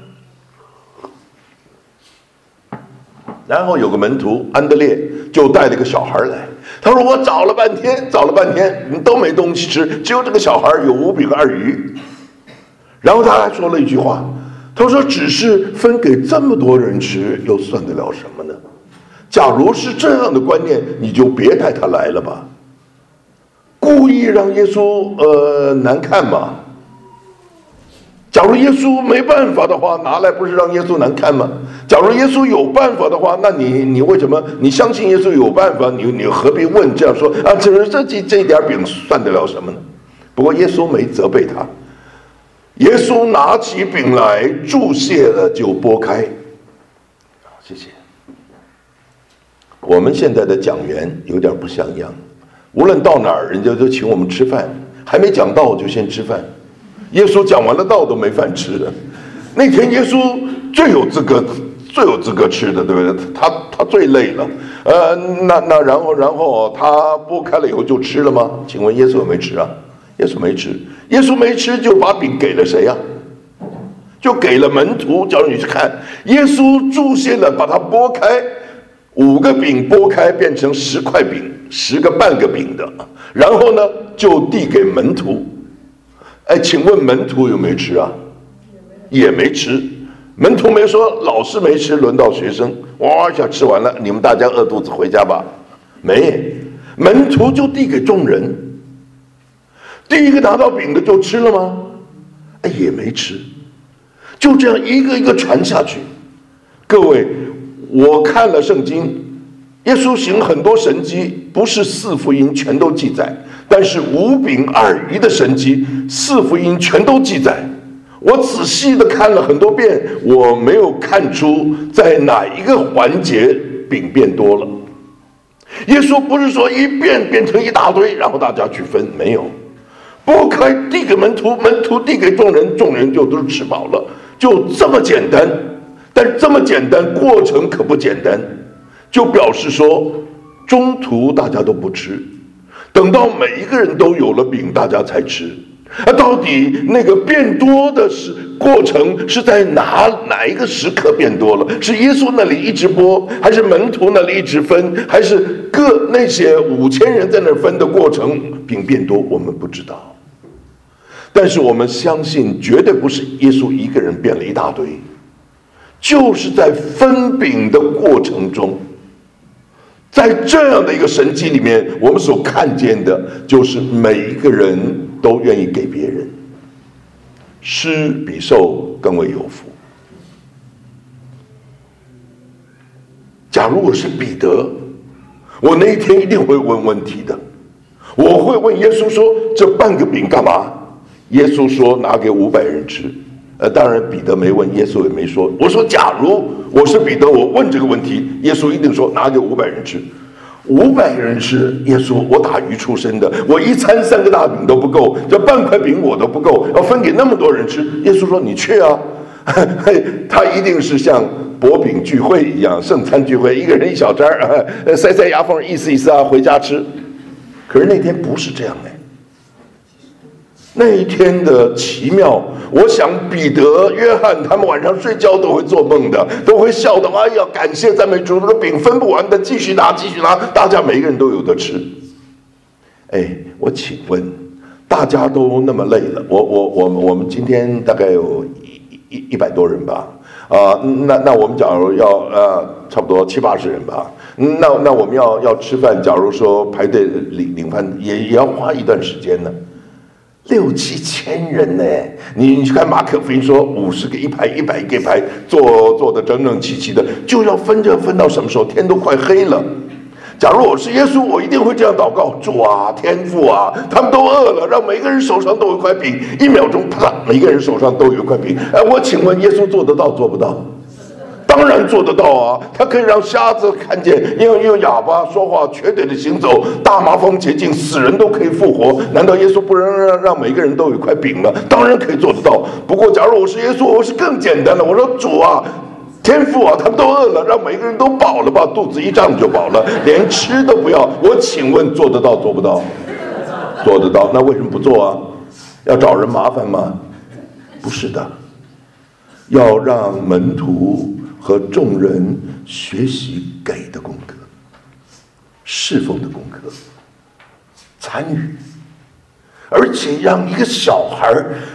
然后有个门徒安德烈就带了一个小孩来，他说我找了半天你都没东西吃，只有这个小孩有5饼2鱼。然后他还说了一句话，他说只是分给这么多人吃，又算得了什么呢？假如是这样的观念，你就别带他来了吧。故意让耶稣难看嘛。假如耶稣没办法的话，拿来不是让耶稣难看吗？假如耶稣有办法的话，那你为什么你相信耶稣有办法？你何必问这样说啊？这一点饼算得了什么呢？不过耶稣没责备他，耶稣拿起饼来注谢了就拨开。谢谢。我们现在的讲员有点不像样，无论到哪儿，人家都请我们吃饭，还没讲道就先吃饭。耶稣讲完了道都没饭吃的，那天耶稣最有资格吃的，对不对？他最累了，然后他拨开了以后就吃了吗？请问耶稣有没吃啊？耶稣没吃，耶稣没吃就把饼给了谁啊？就给了门徒。叫你去看，耶稣注谢了，把它拨开，5个饼拨开变成10块饼，10个半个饼的，然后呢就递给门徒。哎，请问门徒有没有吃啊？也没吃。门徒没说老师没吃，轮到学生，哇一下吃完了，你们大家饿肚子回家吧。没，门徒就递给众人。第一个拿到饼的就吃了吗？哎，也没吃。就这样一个一个传下去。各位，我看了圣经，耶稣行很多神迹，不是4福音全都记载，但是5饼2鱼的神迹4福音全都记载。我仔细的看了很多遍，我没有看出在哪一个环节饼变多了。耶稣不是说一变成一大堆，然后大家去分，没有。拨开递给门徒，门徒递给众人，众人就都吃饱了，就这么简单。但这么简单，过程可不简单，就表示说中途大家都不吃， 等到每一个人都有了饼，大家才吃。到底那个变多的过程是在哪一个时刻变多了？是耶稣那里一直播，还是门徒那里一直分，还是那些5000人在那分的过程饼变多？我们不知道。但是我们相信，绝对不是耶稣一个人变了一大堆，就是在分饼的过程中，在这样的一个神迹里面，我们所看见的就是每一个人都愿意给别人，施比受更为有福。假如我是彼得，我那一天一定会问问题的。我会问耶稣说：“这半个饼干嘛？”耶稣说：“拿给500人吃。”当然彼得没问，耶稣也没说。我说：“假如我是彼得，我问这个问题，耶稣一定说拿给500人吃。500人吃，耶稣，我打鱼出身的，我一餐3个大饼都不够，这半块饼我都不够，要分给那么多人吃。”耶稣说：“你去啊。”他一定是像薄饼聚会一样，圣餐聚会，一个人一小渣塞牙缝，意思意思啊，回家吃。可是那天不是这样哎。那一天的奇妙，我想彼得、约翰他们晚上睡觉都会做梦的，都会笑的。哎呀，感谢赞美主，这个饼分不完的，继续拿，继续拿，大家每个人都有得吃。我请问，大家都那么累了，我们今天大概有100多人吧，那我们假如要差不多70-80人吧，那我们要吃饭，假如说排队领饭也要花一段时间呢。6-7千人呢，你去看马可福音说50个一排，100个一排，坐的整整齐齐的，就要分到什么时候？天都快黑了。假如我是耶稣，我一定会这样祷告：主啊，天父啊，他们都饿了，让每个人手上都有一块饼，1秒钟啪，每个人手上都有一块饼。我请问耶稣做得到做不到？当然做得到啊！他可以让瞎子看见，用哑巴说话，瘸腿的行走，大麻风洁净，死人都可以复活。难道耶稣不能让每个人都有一块饼吗？当然可以做得到。不过假如我是耶稣，我是更简单的。我说：主啊，天父啊，他们都饿了，让每个人都饱了吧，肚子一胀就饱了，连吃都不要。我请问做得到做不到？做得到。那为什么不做啊？要找人麻烦吗？不是的，要让门徒和众人学习给的功课，侍奉的功课，参与，而且让一个小孩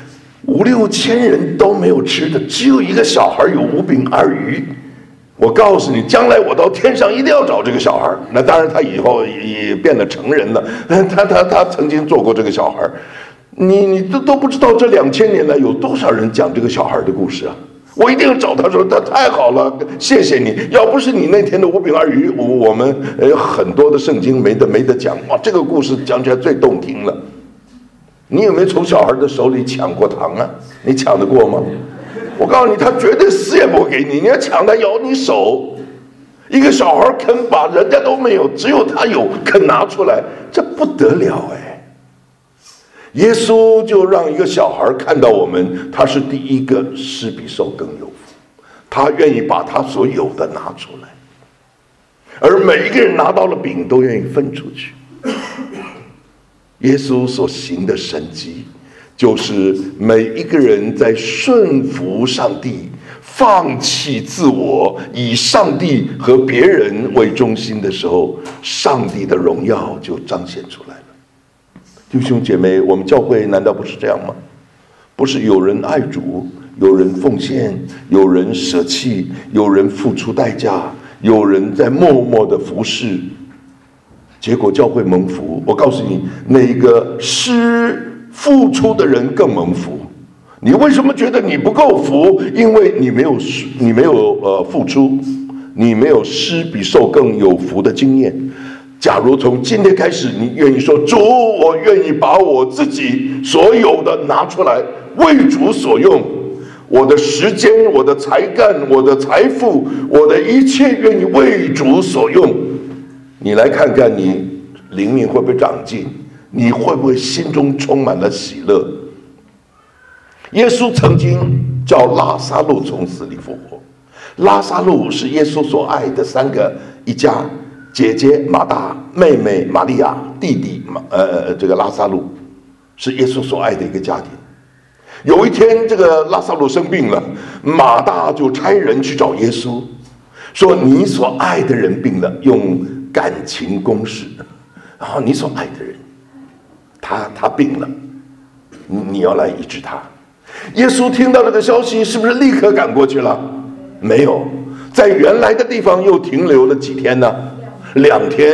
5-6千人都没有吃的，只有一个小孩有5饼2鱼。我告诉你，将来我到天上一定要找这个小孩。那当然，他以后也变得成人了。他曾经做过这个小孩。你都不知道这2000年来有多少人讲这个小孩的故事啊！我一定要找他说，他太好了，谢谢你。要不是你那天的5饼2鱼，我们很多的圣经没得讲。哇，这个故事讲起来最动听了。你有没有从小孩的手里抢过糖啊？你抢得过吗？我告诉你，他绝对死也不会给你。你要抢他咬你手。一个小孩肯把人家都没有，只有他有，肯拿出来，这不得了哎！耶稣就让一个小孩看到我们，他是第一个施比受更有福，他愿意把他所有的拿出来，而每一个人拿到了饼都愿意分出去。耶稣所行的神迹，就是每一个人在顺服上帝，放弃自我，以上帝和别人为中心的时候，上帝的荣耀就彰显出来了。弟兄姐妹，我们教会难道不是这样吗？不是有人爱主，有人奉献，有人舍弃，有人付出代价，有人在默默的服侍，结果教会蒙福。我告诉你，那个付出的人更蒙福。你为什么觉得你不够福？因为你没有付出，你没有施比受更有福的经验。假如从今天开始，你愿意说：主，我愿意把我自己所有的拿出来，为主所用，我的时间，我的才干，我的财富，我的一切，愿意为主所用。你来看看，你灵命会不会长进？你会不会心中充满了喜乐？耶稣曾经叫拉撒路从死里复活。拉撒路是耶稣所爱的一家：姐姐马大、妹妹玛利亚、弟弟这个拉撒路，是耶稣所爱的一个家庭。有一天，这个拉撒路生病了，马大就差人去找耶稣，说：“你所爱的人病了，用感情攻势。然后你所爱的人，他病了，你要来医治他。”耶稣听到这个消息，是不是立刻赶过去了？没有，在原来的地方又停留了几天呢？2天。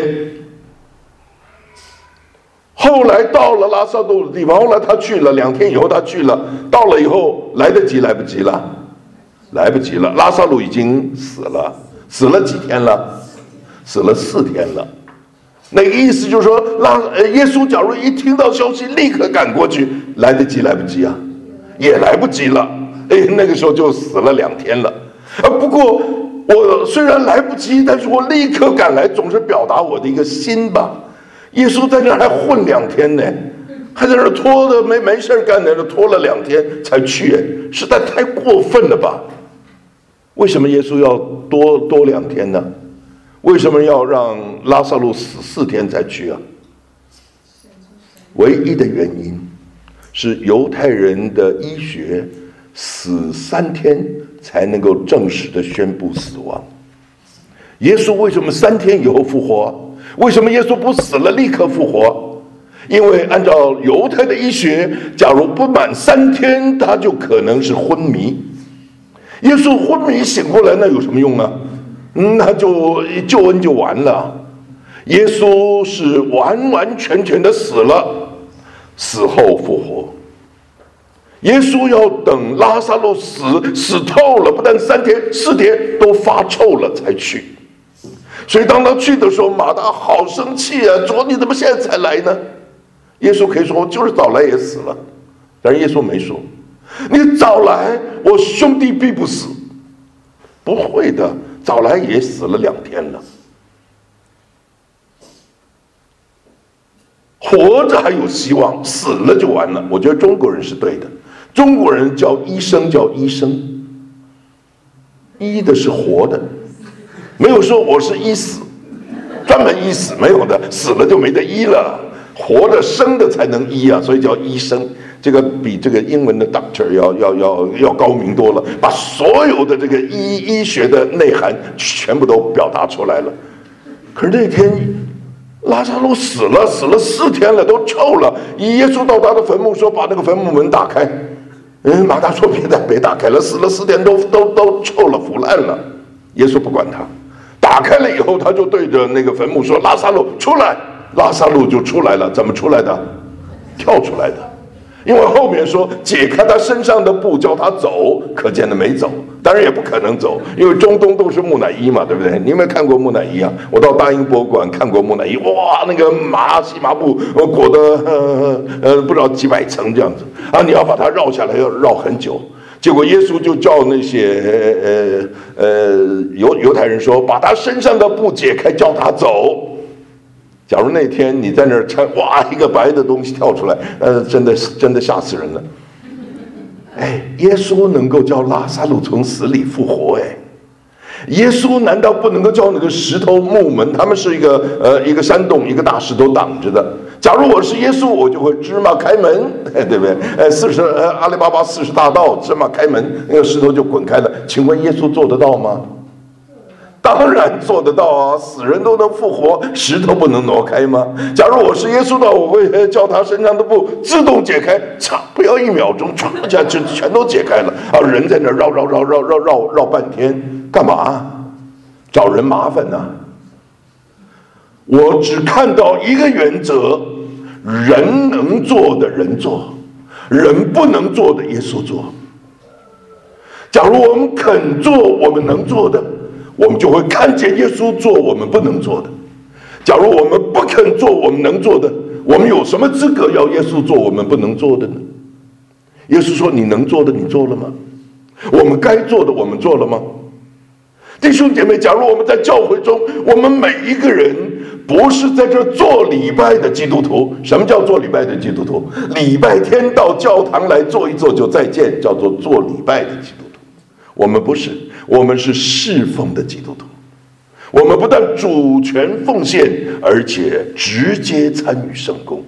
后来到了拉撒路的地方，后来他去了2天以后，他去了，到了以后来得及来不及了？来不及了，拉撒路已经死了，死了几天了？死了4天了。那个意思就是说，耶稣假如一听到消息立刻赶过去，来得及来不及啊？也来不及了。那个时候就死了2天了。不过我虽然来不及，但是我立刻赶来，总是表达我的一个心吧。耶稣在那儿还混2天呢，还在那儿拖的没事干，在那拖了2天才去，实在太过分了吧？为什么耶稣要多2天呢？为什么要让拉撒路死4天才去啊？唯一的原因是犹太人的医学死3天才能够正式的宣布死亡。耶稣为什么3天以后复活？为什么耶稣不死了立刻复活？因为按照犹太的医学，假如不满3天，他就可能是昏迷。耶稣昏迷醒过来，那有什么用啊？那就救恩就完了。耶稣是完完全全的死了，死后复活。耶稣要等拉撒路死透了，不但3天4天都发臭了才去。所以当他去的时候，马大好生气啊，说：“你怎么现在才来呢？”耶稣可以说：“我就是早来也死了。”但是耶稣没说：“你早来，我兄弟必不死。”不会的，早来也死了2天了。活着还有希望，死了就完了。我觉得中国人是对的，中国人叫医生叫医生，医的是活的，没有说我是医死，专门医死，没有的，死了就没得医了，活的生的才能医啊，所以叫医生。这个比这个英文的 doctor 要高明多了，把所有的这个医学的内涵全部都表达出来了。可是那天拉撒路死了4天了，都臭了。耶稣到他的坟墓说：“把那个坟墓门打开。”马大说：“别打开了，死了4天都臭了，腐烂了。”耶稣不管他，打开了以后，他就对着那个坟墓说：“拉撒路出来！”拉撒路就出来了。怎么出来的？跳出来的。因为后面说解开他身上的布，叫他走，可见的没走，当然也不可能走，因为中东都是木乃伊嘛，对不对？你有没有看过木乃伊啊？我到大英博物馆看过木乃伊，哇，那个细麻布裹得不知道几百层这样子啊，你要把它绕下来要绕很久。结果耶稣就叫那些犹太人说，把他身上的布解开，叫他走。假如那天你在那儿穿，哇，一个白的东西跳出来，真的吓死人了。耶稣能够叫拉撒路从死里复活，耶稣难道不能够叫那个石头木门？他们是一个山洞，一个大石头挡着的。假如我是耶稣，我就会芝麻开门，对不对？阿里巴巴40大盗，芝麻开门，那个石头就滚开了。请问耶稣做得到吗？当然做得到啊！死人都能复活，石头不能挪开吗？假如我是耶稣的，我会叫他身上的布自动解开，不要1秒钟，唰一下就全都解开了啊！人在那绕半天，干嘛？找人麻烦呢？我只看到一个原则：人能做的人做，人不能做的耶稣做。假如我们肯做我们能做的，我们就会看见耶稣做我们不能做的。假如我们不肯做我们能做的，我们有什么资格要耶稣做我们不能做的呢？耶稣说：“你能做的你做了吗？我们该做的我们做了吗？”弟兄姐妹，假如我们在教会中，我们每一个人不是在这做礼拜的基督徒。什么叫做礼拜的基督徒？礼拜天到教堂来坐一坐就再见，叫做做礼拜的基督徒。我们不是，我们是侍奉的基督徒。 我们不但主权奉献，而且直接参与圣工。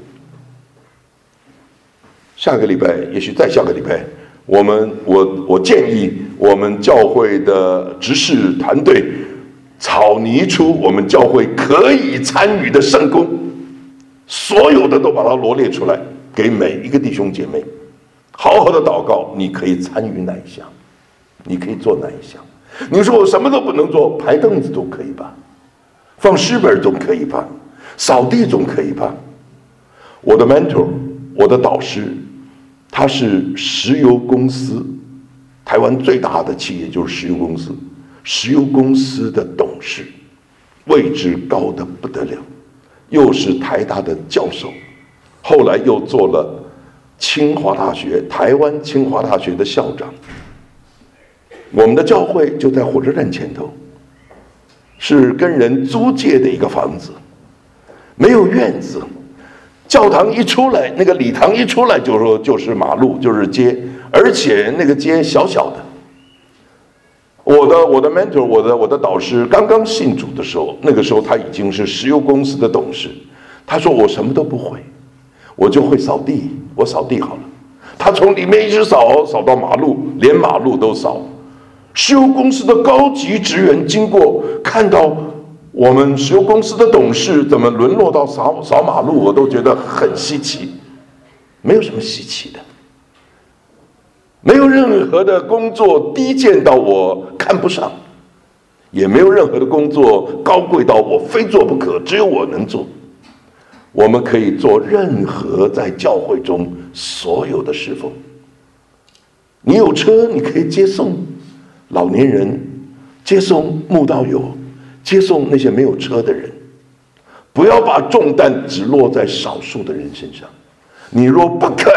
下个礼拜，也许再下个礼拜，我建议我们教会的执事团队草拟出我们教会可以参与的圣工，所有的都把它罗列出来，给每一个弟兄姐妹好好的祷告。你可以参与哪一项？你可以做哪一项？你说我什么都不能做，排凳子总可以吧？放诗本总可以吧？扫地总可以吧？我的 mentor， 我的导师，他是石油公司，台湾最大的企业就是石油公司，石油公司的董事，位置高得不得了，又是台大的教授，后来又做了清华大学，台湾清华大学的校长。我们的教会就在火车站前头，是跟人租借的一个房子，没有院子。教堂一出来，那个礼堂一出来就是马路，就是街，而且那个街小小的。我的 mentor， 我的导师刚刚信主的时候，那个时候他已经是石油公司的董事。他说我什么都不会，我就会扫地，我扫地好了。他从里面一直扫到马路，连马路都扫。石油公司的高级职员经过，看到我们石油公司的董事怎么沦落到扫马路，我都觉得很稀奇。没有什么稀奇的，没有任何的工作低贱到我看不上，也没有任何的工作高贵到我非做不可，只有我能做。我们可以做任何在教会中所有的侍奉。你有车，你可以接送老年人，接送慕道友，接送那些没有车的人。不要把重担只落在少数的人身上。你若不肯，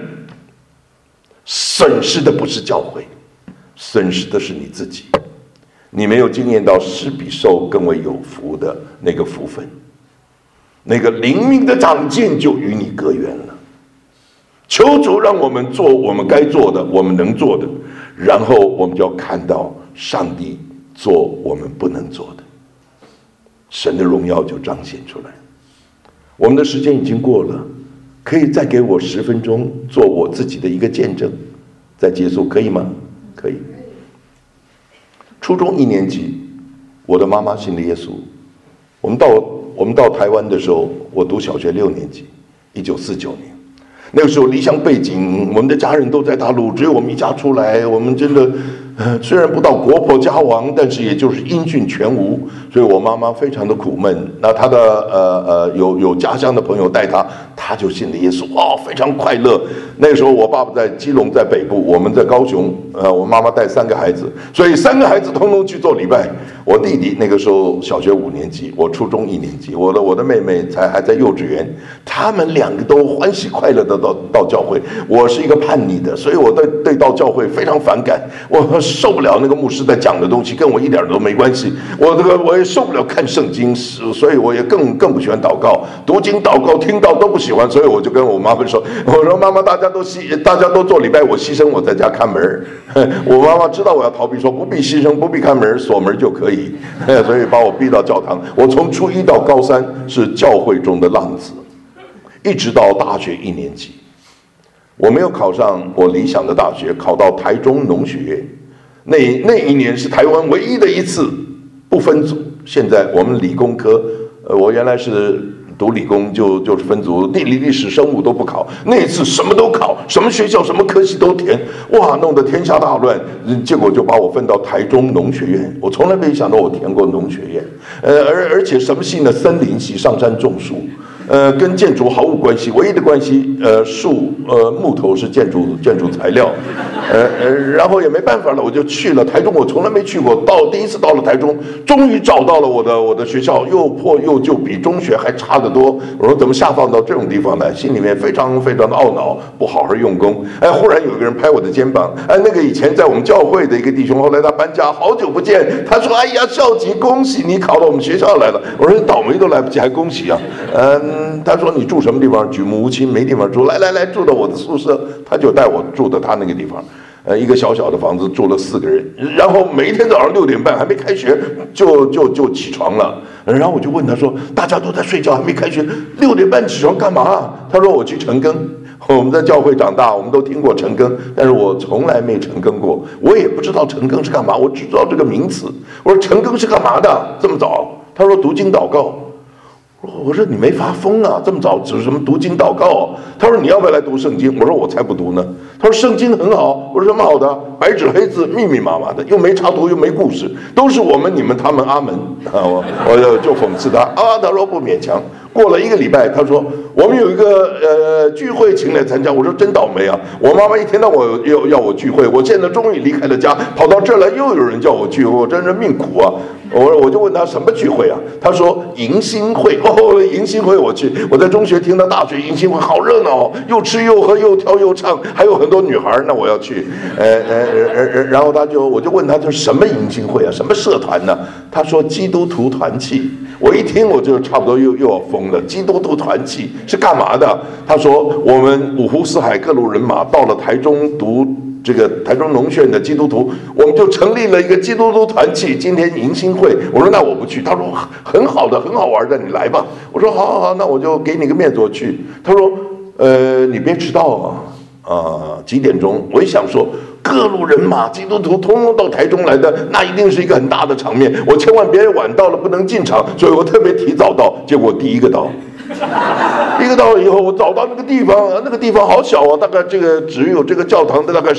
损失的不是教会，损失的是你自己。你没有经验到施比受更为有福的那个福分，那个灵命的长进就与你隔远了。求主让我们做我们该做的，我们能做的，然后我们就要看到上帝做我们不能做的，神的荣耀就彰显出来。我们的时间已经过了，可以再给我10分钟做我自己的一个见证，再结束，可以吗？可以。初中1年级，我的妈妈信了耶稣。我们到台湾的时候，我读小学6年级，1949年。那个时候离乡背景，我们的家人都在大陆，只有我们一家出来。我们真的，虽然不到国破家亡，但是也就是音讯全无，所以我妈妈非常的苦闷。那她的有家乡的朋友带她就信了耶稣，非常快乐。那个时候我爸爸在基隆，在北部，我们在高雄，我妈妈带3个孩子，所以3个孩子通通去做礼拜。我弟弟那个时候小学5年级，我初中1年级，我的妹妹还在幼稚园，他们2个都欢喜快乐的到教会。我是一个叛逆的，所以我对到教会非常反感，我受不了那个牧师在讲的东西，跟我一点都没关系。我也受不了看圣经，所以我也更不喜欢祷告，读经祷告听到都不喜欢，所以我就跟我妈妈说，我说妈妈，大家都做礼拜，我牺牲我在家看门。我妈妈知道我要逃避，说不必牺牲，不必看门，锁门就可以。所以把我逼到教堂。我从初1到高3是教会中的浪子，一直到大学1年级，我没有考上我理想的大学，考到台中农学院。那一年是台湾唯一的一次不分组。现在我们理工科，我原来是读理工，就是分组，地理、历史、生物都不考。那一次什么都考，什么学校、什么科系都填，哇，弄得天下大乱。结果就把我分到台中农学院。我从来没想到我填过农学院，而且什么系呢？森林系，上山种树。跟建筑毫无关系，唯一的关系，树木头是建筑材料，然后也没办法了，我就去了台中，我从来没去过，第一次到了台中，终于找到了我的学校，又破又旧，比中学还差得多。我说怎么下放到这种地方来？心里面非常非常的懊恼，不好好用功。忽然有一个人拍我的肩膀，那个以前在我们教会的一个弟兄，后来他搬家，好久不见，他说：“哎呀，少吉，恭喜你考到我们学校来了。”我说：“倒霉都来不及，还恭喜啊？”他说：“你住什么地方？举目无亲，没地方住，来，住到我的宿舍。”他就带我住到他那个地方。 一个小小的房子住了4个人，然后每一天早上6点半还没开学就起床了。然后我就问他说：“大家都在睡觉，还没开学，6点半起床干嘛？”他说：“我去晨更。”我们在教会长大，我们都听过晨更，但是我从来没晨更过，我也不知道晨更是干嘛，我只知道这个名词。我说晨更是干嘛的？这么早？他说读经祷告。我说你没发疯啊，这么早指什么读经祷告？他说你要不要来读圣经？我说我才不读呢。他说圣经很好。我说什么好的？白纸黑字，密密麻麻的，又没插图又没故事，都是我们你们他们阿门啊！我就讽刺他啊，他说不勉强。过了1个礼拜，他说我们有一个聚会，请来参加。我说真倒霉啊！我妈妈一天到晚要我聚会，我现在终于离开了家，跑到这儿来，又有人叫我聚会，我真是命苦啊！我就问他什么聚会啊？他说迎新会。哦，迎新会我去，我在中学听到大学迎新会好热闹，又吃又喝又跳又唱，还有很多女孩，那我要去。然后我就问他这是什么迎新会啊？什么社团呢？他说基督徒团契。我一听我就差不多又要疯了。基督徒团契是干嘛的？他说我们五湖四海各路人马到了台中读这个台中农学院的基督徒，我们就成立了一个基督徒团契，今天迎新会。我说那我不去。他说很好的，很好玩的，你来吧。我说好，那我就给你个面子我去。他说你别迟到啊，几点钟？我一想说各路人马基督徒通通到台中来的，那一定是一个很大的场面，我千万别晚到了不能进场，所以我特别提早到。结果第一个到了以后，我找到那个地方好小啊，大概这个只有这个教堂的大概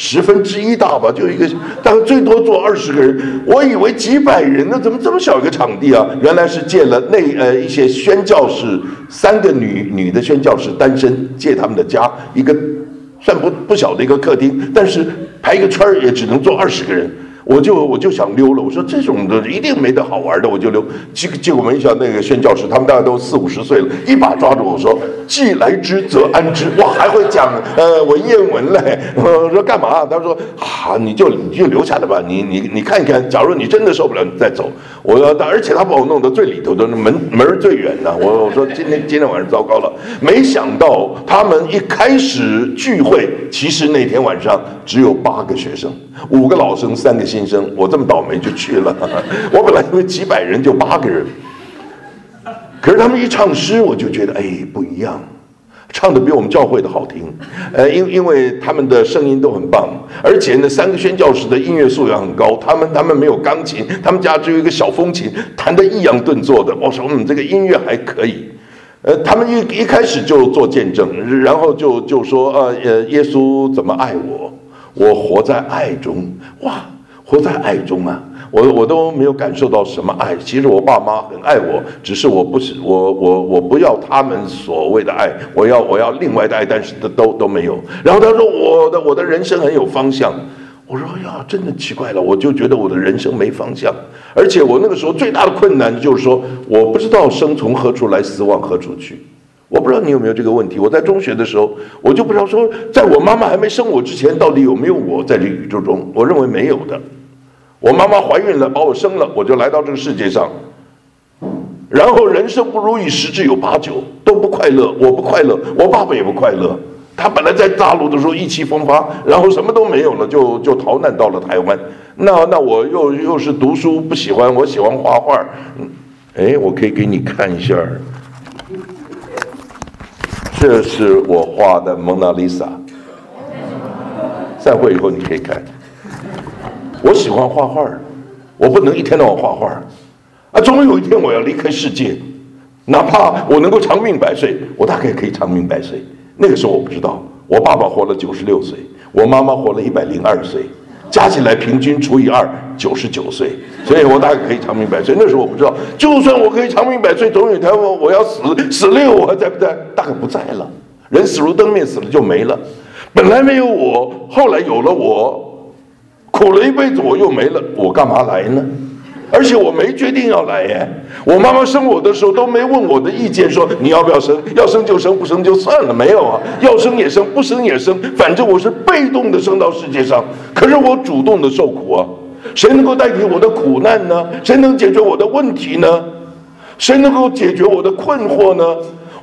1/10大吧，就一个大概最多坐20个人。我以为几百人呢，怎么这么小一个场地啊？原来是借了一些宣教士，3个女的宣教士单身，借他们的家一个算不小的一个客厅，但是排一个圈也只能坐20个人。我就想溜了，我说这种的一定没得好玩的，我就溜。结果没想到那个宣教士他们大概都40、50岁了，一把抓住我说：“既来之则安之。”哇，还会讲文言文嘞。我说干嘛？他说你就留下来吧，你看一看，假如你真的受不了，你再走。而且他把我弄得最里头的门最远呢。我说今天晚上糟糕了，没想到他们一开始聚会，其实那天晚上只有8个学生，5个老生，3个新生。我这么倒霉就去了。我本来以为几百人就8个人，可是他们一唱诗，我就觉得不一样，唱的比我们教会的好听。因为他们的声音都很棒，而且呢3个宣教士的音乐素养很高，他们没有钢琴，他们家只有一个小风琴，弹得抑扬顿挫的。我说这个音乐还可以。他们一开始就做见证，然后就说耶稣怎么爱我活在爱中。哇，活在爱中啊！我都没有感受到什么爱。其实我爸妈很爱我，只是我不不要他们所谓的爱，我要另外的爱，但是都没有。然后他说我的人生很有方向。我说呀，真的奇怪了，我就觉得我的人生没方向，而且我那个时候最大的困难就是说，我不知道生从何处来，死往何处去。我不知道你有没有这个问题。我在中学的时候，我就不知道说，在我妈妈还没生我之前，到底有没有我在这个宇宙中？我认为没有的。我妈妈怀孕了，把我生了，我就来到这个世界上。然后人生不如意十之有8、9，都不快乐，我不快乐，我爸爸也不快乐。他本来在大陆的时候意气风发，然后什么都没有了，就逃难到了台湾。那我又是读书不喜欢，我喜欢画画。我可以给你看一下，这是我画的蒙娜丽莎。散会以后你可以看。我喜欢画画，我不能一天到晚画画。终有一天我要离开世界，哪怕我能够长命100岁，我大概可以长命100岁。那个时候我不知道，我爸爸活了96岁，我妈妈活了102岁，加起来平均除以2， 99岁，所以我大概可以长命100岁。那时候我不知道，就算我可以长命100岁，总有一天我要死了，我还在不在？大概不在了。人死如灯灭，死了就没了。本来没有我，后来有了我，苦了一辈子我又没了，我干嘛来呢？而且我没决定要来耶，我妈妈生我的时候都没问我的意见，说你要不要生，要生就生，不生就算了，没有啊，要生也生，不生也生，反正我是被动的生到世界上，可是我主动的受苦啊。谁能够代替我的苦难呢？谁能解决我的问题呢？谁能够解决我的困惑呢？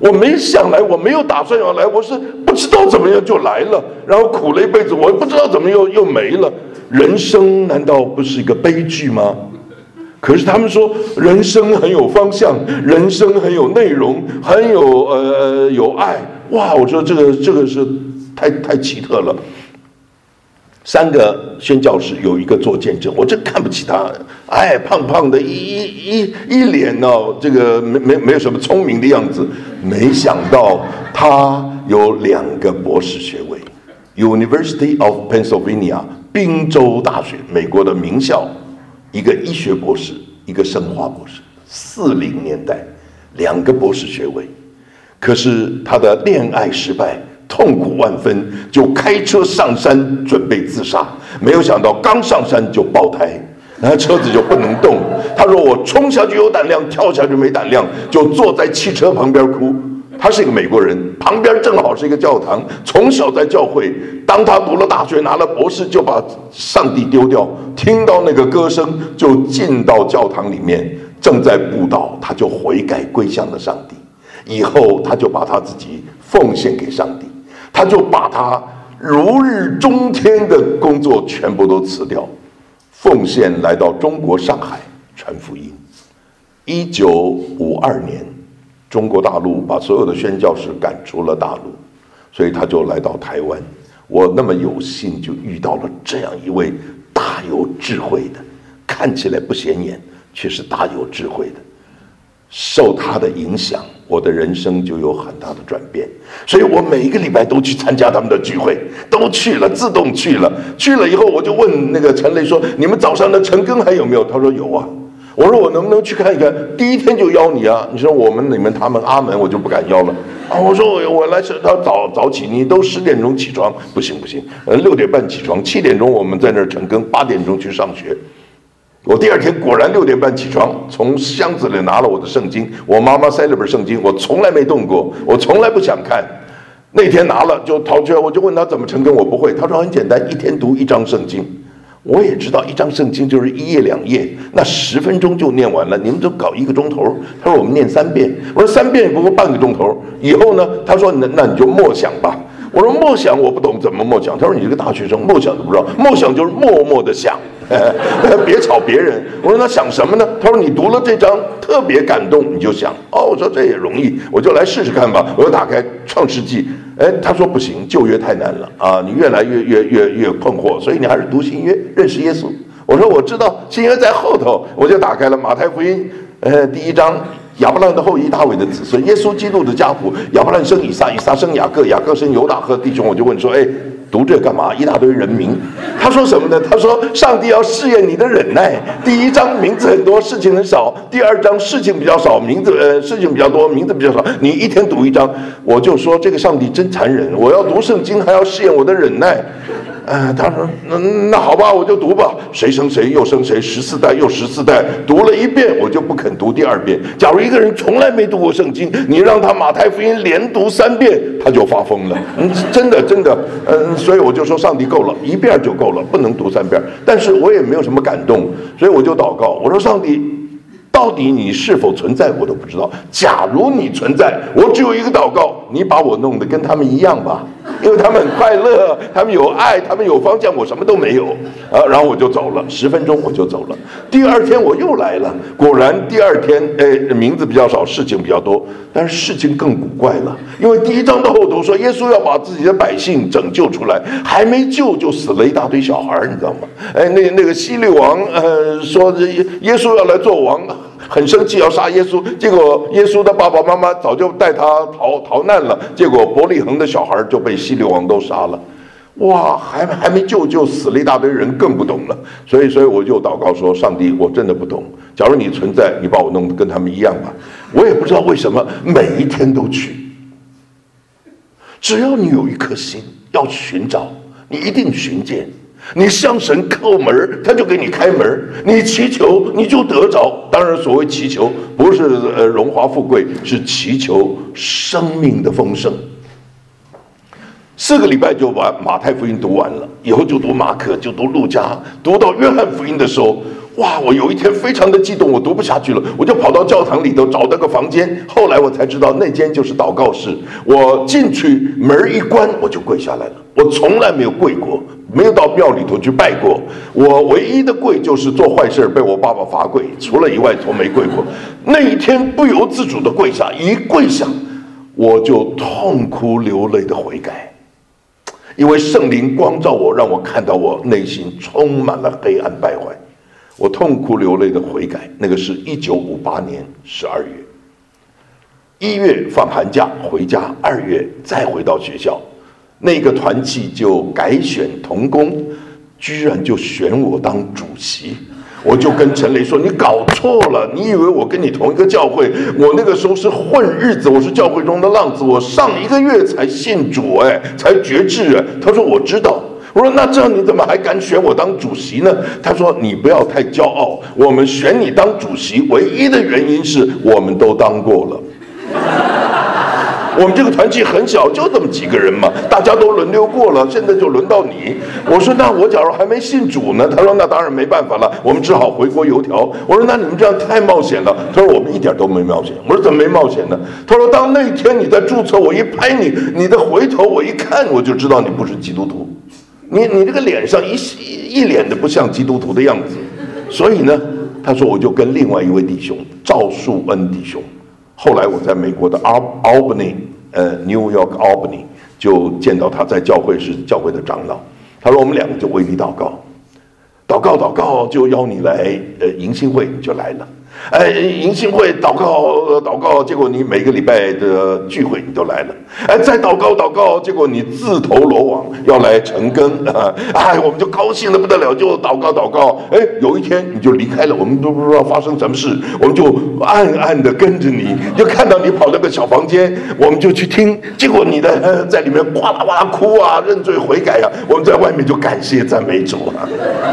我没想来，我没有打算要来，我是不知道怎么样就来了，然后苦了一辈子，我不知道怎么又没了。人生难道不是一个悲剧吗？可是他们说人生很有方向，人生很有内容，很有爱。哇，我说这个是太奇特了。3个宣教士有一个做见证，我真看不起他，胖胖的，一脸这个没有什么聪明的样子。没想到他有2个博士学位 ，University of Pennsylvania 宾州大学，美国的名校，一个医学博士，一个生化博士。40年代2个博士学位，可是他的恋爱失败。痛苦万分，就开车上山准备自杀，没有想到刚上山就爆胎，然后车子就不能动。他说我冲下去有胆量，跳下去没胆量，就坐在汽车旁边哭。他是一个美国人，旁边正好是一个教堂，从小在教会，当他读了大学拿了博士，就把上帝丢掉，听到那个歌声就进到教堂里面，正在布道，他就悔改归向了上帝。以后他就把他自己奉献给上帝，他就把他如日中天的工作全部都辞掉，奉献来到中国上海传福音。1952年，中国大陆把所有的宣教士赶出了大陆，所以他就来到台湾。我那么有幸就遇到了这样一位大有智慧的，看起来不显眼，却是大有智慧的。受他的影响，我的人生就有很大的转变。所以我每一个礼拜都去参加他们的聚会，都去了，自动去了。去了以后，我就问那个陈雷说：“你们早上的晨更还有没有？”他说：“有啊。”我说：“我能不能去看一看？”第一天就邀你啊！你说我们、你们、他们、阿门，我就不敢邀了啊！我说我来是他早起，你都10点钟起床，不行，6点半起床，7点钟我们在那儿晨更，8点钟去上学。我第二天果然6点半起床，从箱子里拿了我的圣经，我妈妈塞了本圣经，我从来没动过，我从来不想看。那天拿了就掏出来，我就问他怎么晨更，我不会。他说很简单，一天读1章圣经。我也知道1章圣经就是1页2页，那10分钟就念完了，你们都搞1个钟头。他说我们念3遍，我说3遍也不过半个钟头。以后呢，他说那你就默想吧。我说默想我不懂怎么默想，他说你这个大学生默想都不知道，默想就是默默的想，别吵别人。我说那想什么呢？他说你读了这章特别感动，你就想哦。我说这也容易，我就来试试看吧。我就打开创世纪，他说不行，旧约太难了啊，你越来越困惑，所以你还是读新约，认识耶稣。我说我知道新约在后头，我就打开了马太福音，第1章。亚伯拉罕的后裔，大卫的子孙，耶稣基督的家谱。亚伯拉罕生以撒，以撒生雅各，雅各生犹大和弟兄。我就问说，读这干嘛？一大堆人名。他说什么呢？他说上帝要试验你的忍耐。第1章名字很多，事情很少；第2章事情比较少，事情比较多，名字比较少。你一天读1章，我就说这个上帝真残忍。我要读圣经，还要试验我的忍耐。他说那好吧，我就读吧。谁生谁又生谁，14代又14代，读了1遍，我就不肯读第2遍。假如一个人从来没读过圣经，你让他马太福音连读3遍，他就发疯了。真的，所以我就说上帝够了，1遍就够了，不能读3遍。但是我也没有什么感动，所以我就祷告，我说上帝，到底你是否存在我都不知道。假如你存在，我只有一个祷告，你把我弄得跟他们一样吧，因为他们很快乐，他们有爱，他们有方向，我什么都没有啊。然后我就走了，10分钟我就走了。第2天我又来了，果然第2天名字比较少，事情比较多，但是事情更古怪了。因为第1章的后头说耶稣要把自己的百姓拯救出来，还没救就死了一大堆小孩，你知道吗？那个希律王说耶稣要来做王，很生气要杀耶稣，结果耶稣的爸爸妈妈早就带他逃难了，结果伯利恒的小孩就被希律王都杀了。哇，还没救就死了一大堆人，更不懂了。所以我就祷告说，上帝，我真的不懂，假如你存在，你把我弄得跟他们一样吧。我也不知道为什么每一天都去，只要你有一颗心要寻找，你一定寻见。你向神叩门，他就给你开门；你祈求，你就得着。当然，所谓祈求，不是荣华富贵，是祈求生命的丰盛。 4个礼拜就把马太福音读完了，以后就读马可，就读路加，读到约翰福音的时候，哇！我有一天非常的激动，我读不下去了，我就跑到教堂里头找到个房间，后来我才知道那间就是祷告室。我进去门一关，我就跪下来了。我从来没有跪过，没有到庙里头去拜过。我唯一的跪就是做坏事被我爸爸罚跪，除了以外从没跪过。那一天不由自主的跪下，一跪下我就痛哭流泪的悔改。因为圣灵光照我，让我看到我内心充满了黑暗败坏，我痛哭流泪的悔改。那个是1958年12月，1月放寒假回家，2月再回到学校，那个团契就改选同工，居然就选我当主席。我就跟陈雷说：“你搞错了，你以为我跟你同一个教会？我那个时候是混日子，我是教会中的浪子，我上1个月才信主，才决志。”他说：“我知道。”我说：“那这样你怎么还敢选我当主席呢？”他说：“你不要太骄傲，我们选你当主席唯一的原因是我们都当过了。”我们这个团契很小，就这么几个人嘛，大家都轮流过了，现在就轮到你。我说：“那我假如还没信主呢？”他说：“那当然没办法了，我们只好回锅油条。”我说：“那你们这样太冒险了。”他说：“我们一点都没冒险。”我说：“怎么没冒险呢？”他说：“当那天你在注册，我一拍你，你的回头我一看，我就知道你不是基督徒，你这个脸上一脸的不像基督徒的样子。所以呢，他说我就跟另外一位弟兄赵树恩弟兄。”后来我在美国的 New York Albany 就见到他，在教会是教会的长老。他说：“我们2个就为你祷告，祷告就邀你来迎新会，你就来了。迎新会祷告，结果你每个礼拜的聚会你都来了。再祷告，结果你自投罗网要来成根我们就高兴的不得了，就祷告。有一天你就离开了，我们都不知道发生什么事，我们就暗暗的跟着你，就看到你跑那个小房间，我们就去听，结果你的在里面哇啦哇啦哭啊，认罪悔改啊，我们在外面就感谢赞美主啊。”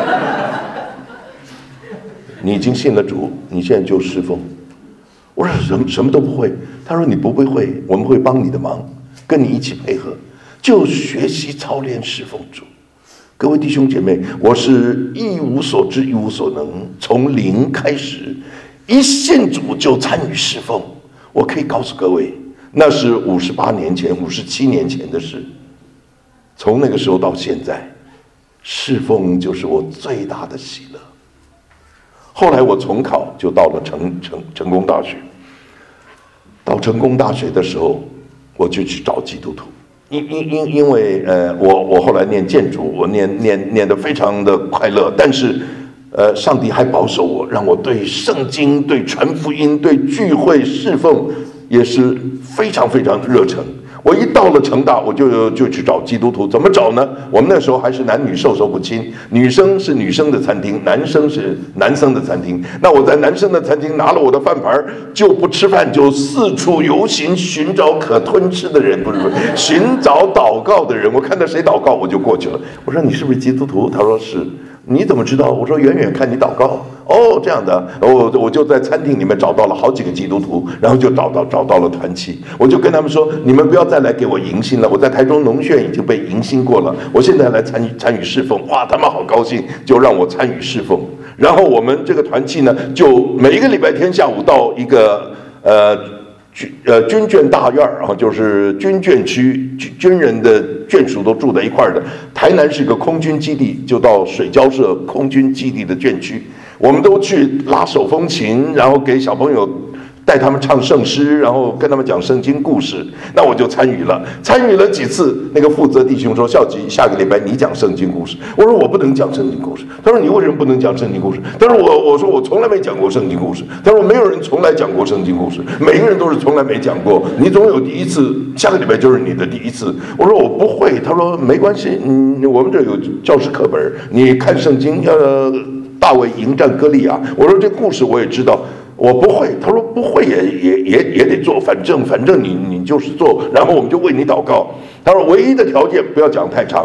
你已经信了主，你现在就侍奉。我说什么都不会。他说：“你不会，我们会帮你的忙，跟你一起配合，就学习操练侍奉主。”各位弟兄姐妹，我是一无所知一无所能，从零开始，一信主就参与侍奉。我可以告诉各位，那是58年前、57年前的事。从那个时候到现在，侍奉就是我最大的喜乐。后来我重考，就到了成功大学。到成功大学的时候，我就去找基督徒，因为我后来念建筑，我念得非常的快乐，但是上帝还保守我，让我对圣经、对传福音、对聚会侍奉也是非常非常热诚。我一到了成大，我就去找基督徒。怎么找呢？我们那时候还是男女授受不亲，女生是女生的餐厅，男生是男生的餐厅。那我在男生的餐厅拿了我的饭盘，就不吃饭，就四处游行，寻找可吞吃的人，不是，寻找祷告的人。我看到谁祷告，我就过去了。我说：“你是不是基督徒？”他说：“是。”你怎么知道？我说：“远远看你祷告。”哦，这样的，我就在餐厅里面找到了好几个基督徒，然后就找到了团契。我就跟他们说：“你们不要再来给我迎新了，我在台中农学已经被迎新过了，我现在来参与侍奉。”哇，他们好高兴，就让我参与侍奉。然后我们这个团契呢，就每一个礼拜天下午到一个军眷大院，然后就是军眷区，军人的眷属都住在一块的。台南是一个空军基地，就到水交社空军基地的眷区，我们都去拉手风琴，然后给小朋友带他们唱圣诗，然后跟他们讲圣经故事。那我就参与了几次。那个负责弟兄说：“孝吉，下个礼拜你讲圣经故事。”我说：“我不能讲圣经故事。”他说：“你为什么不能讲圣经故事？”他说：“我说我从来没讲过圣经故事。”他说：“没有人从来讲过圣经故事，每个人都是从来没讲过。你总有第一次，下个礼拜就是你的第一次。”我说：“我不会。”他说：“没关系，我们这有教师课本，你看圣经，大卫迎战歌利亚。”我说：“这故事我也知道。”我不会。他说：“不会也得做，反正你就是做，然后我们就为你祷告。”他说：“唯一的条件不要讲太长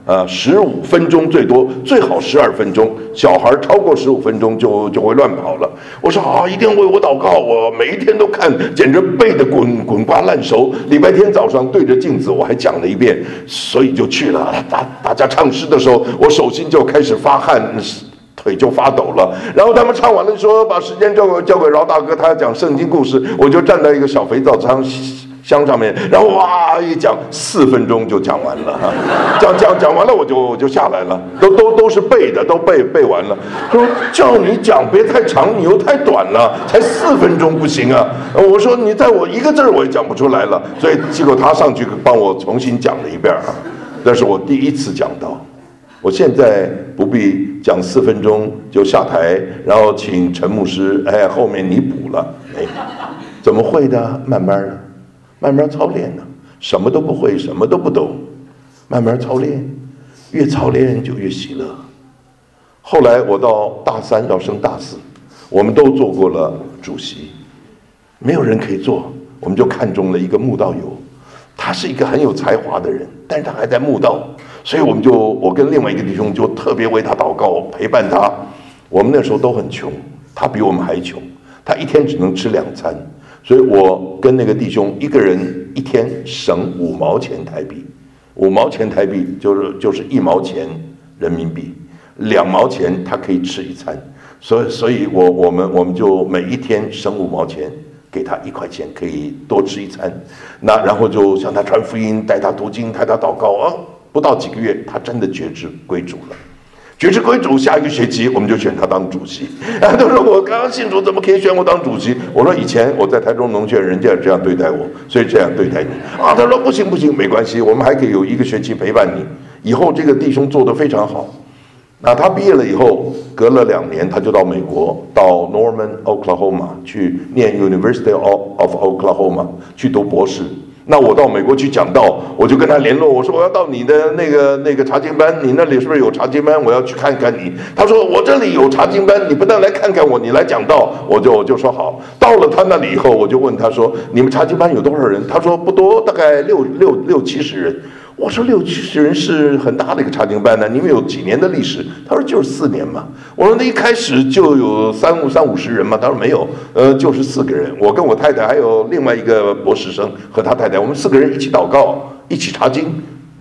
15分钟最多，最好12分钟，小孩超过15分钟就会乱跑了。我说一定为我祷告，我每一天都看，简直背得滚瓜烂熟。礼拜天早上对着镜子我还讲了一遍，所以就去了。大家唱诗的时候，我手心就开始发汗，腿就发抖了。然后他们唱完了说把时间交给饶大哥，他要讲圣经故事，我就站在一个小肥皂箱上面，然后哇一讲4分钟就讲完了，讲完了我就下来了，都是背的，都背完了。他说叫你讲别太长，你又太短了，才4分钟不行啊。我说你在我一个字我也讲不出来了，所以结果他上去帮我重新讲了一遍啊。那是我第一次讲到，我现在不必讲4分钟就下台，然后请陈牧师，后面你补了，怎么会的？慢慢操练呢，什么都不会，什么都不懂，慢慢操练，越操练就越喜乐。后来我到大3要升大4，我们都做过了主席，没有人可以做，我们就看中了一个慕道友，他是一个很有才华的人，但是他还在慕道，所以我跟另外一个弟兄就特别为他祷告，陪伴他。我们那时候都很穷，他比我们还穷，他一天只能吃2餐。所以我跟那个弟兄一个人一天省5毛钱台币，5毛钱台币就是1毛钱人民币，2毛钱他可以吃1餐，所以我们就每一天省5毛钱，给他1块钱可以多吃1餐，然后就向他传福音，带他读经，带他祷告不到几个月，他真的决志归主了。决志归主，下一个学期我们就选他当主席。他说我刚刚信主，怎么可以选我当主席？我说以前我在台中农学，人家也这样对待我，所以这样对待你。他说不行，没关系，我们还可以有1个学期陪伴你。以后这个弟兄做得非常好。那他毕业了以后，隔了2年，他就到美国，到 Norman、Oklahoma 去念 University of Oklahoma 去读博士。那我到美国去讲道，我就跟他联络，我说我要到你的那个查经班，你那里是不是有查经班？我要去看看你。他说我这里有查经班，你不但来看看我，你来讲道。我就说好。到了他那里以后，我就问他说你们查经班有多少人？他说不多，大概60-70人。我说60-70人是很大的一个查经班呢，你们有几年的历史？他说就是4年嘛。我说那一开始就有30-50人嘛？他说没有，就是4个人。我跟我太太还有另外一个博士生和他太太，我们4个人一起祷告，一起查经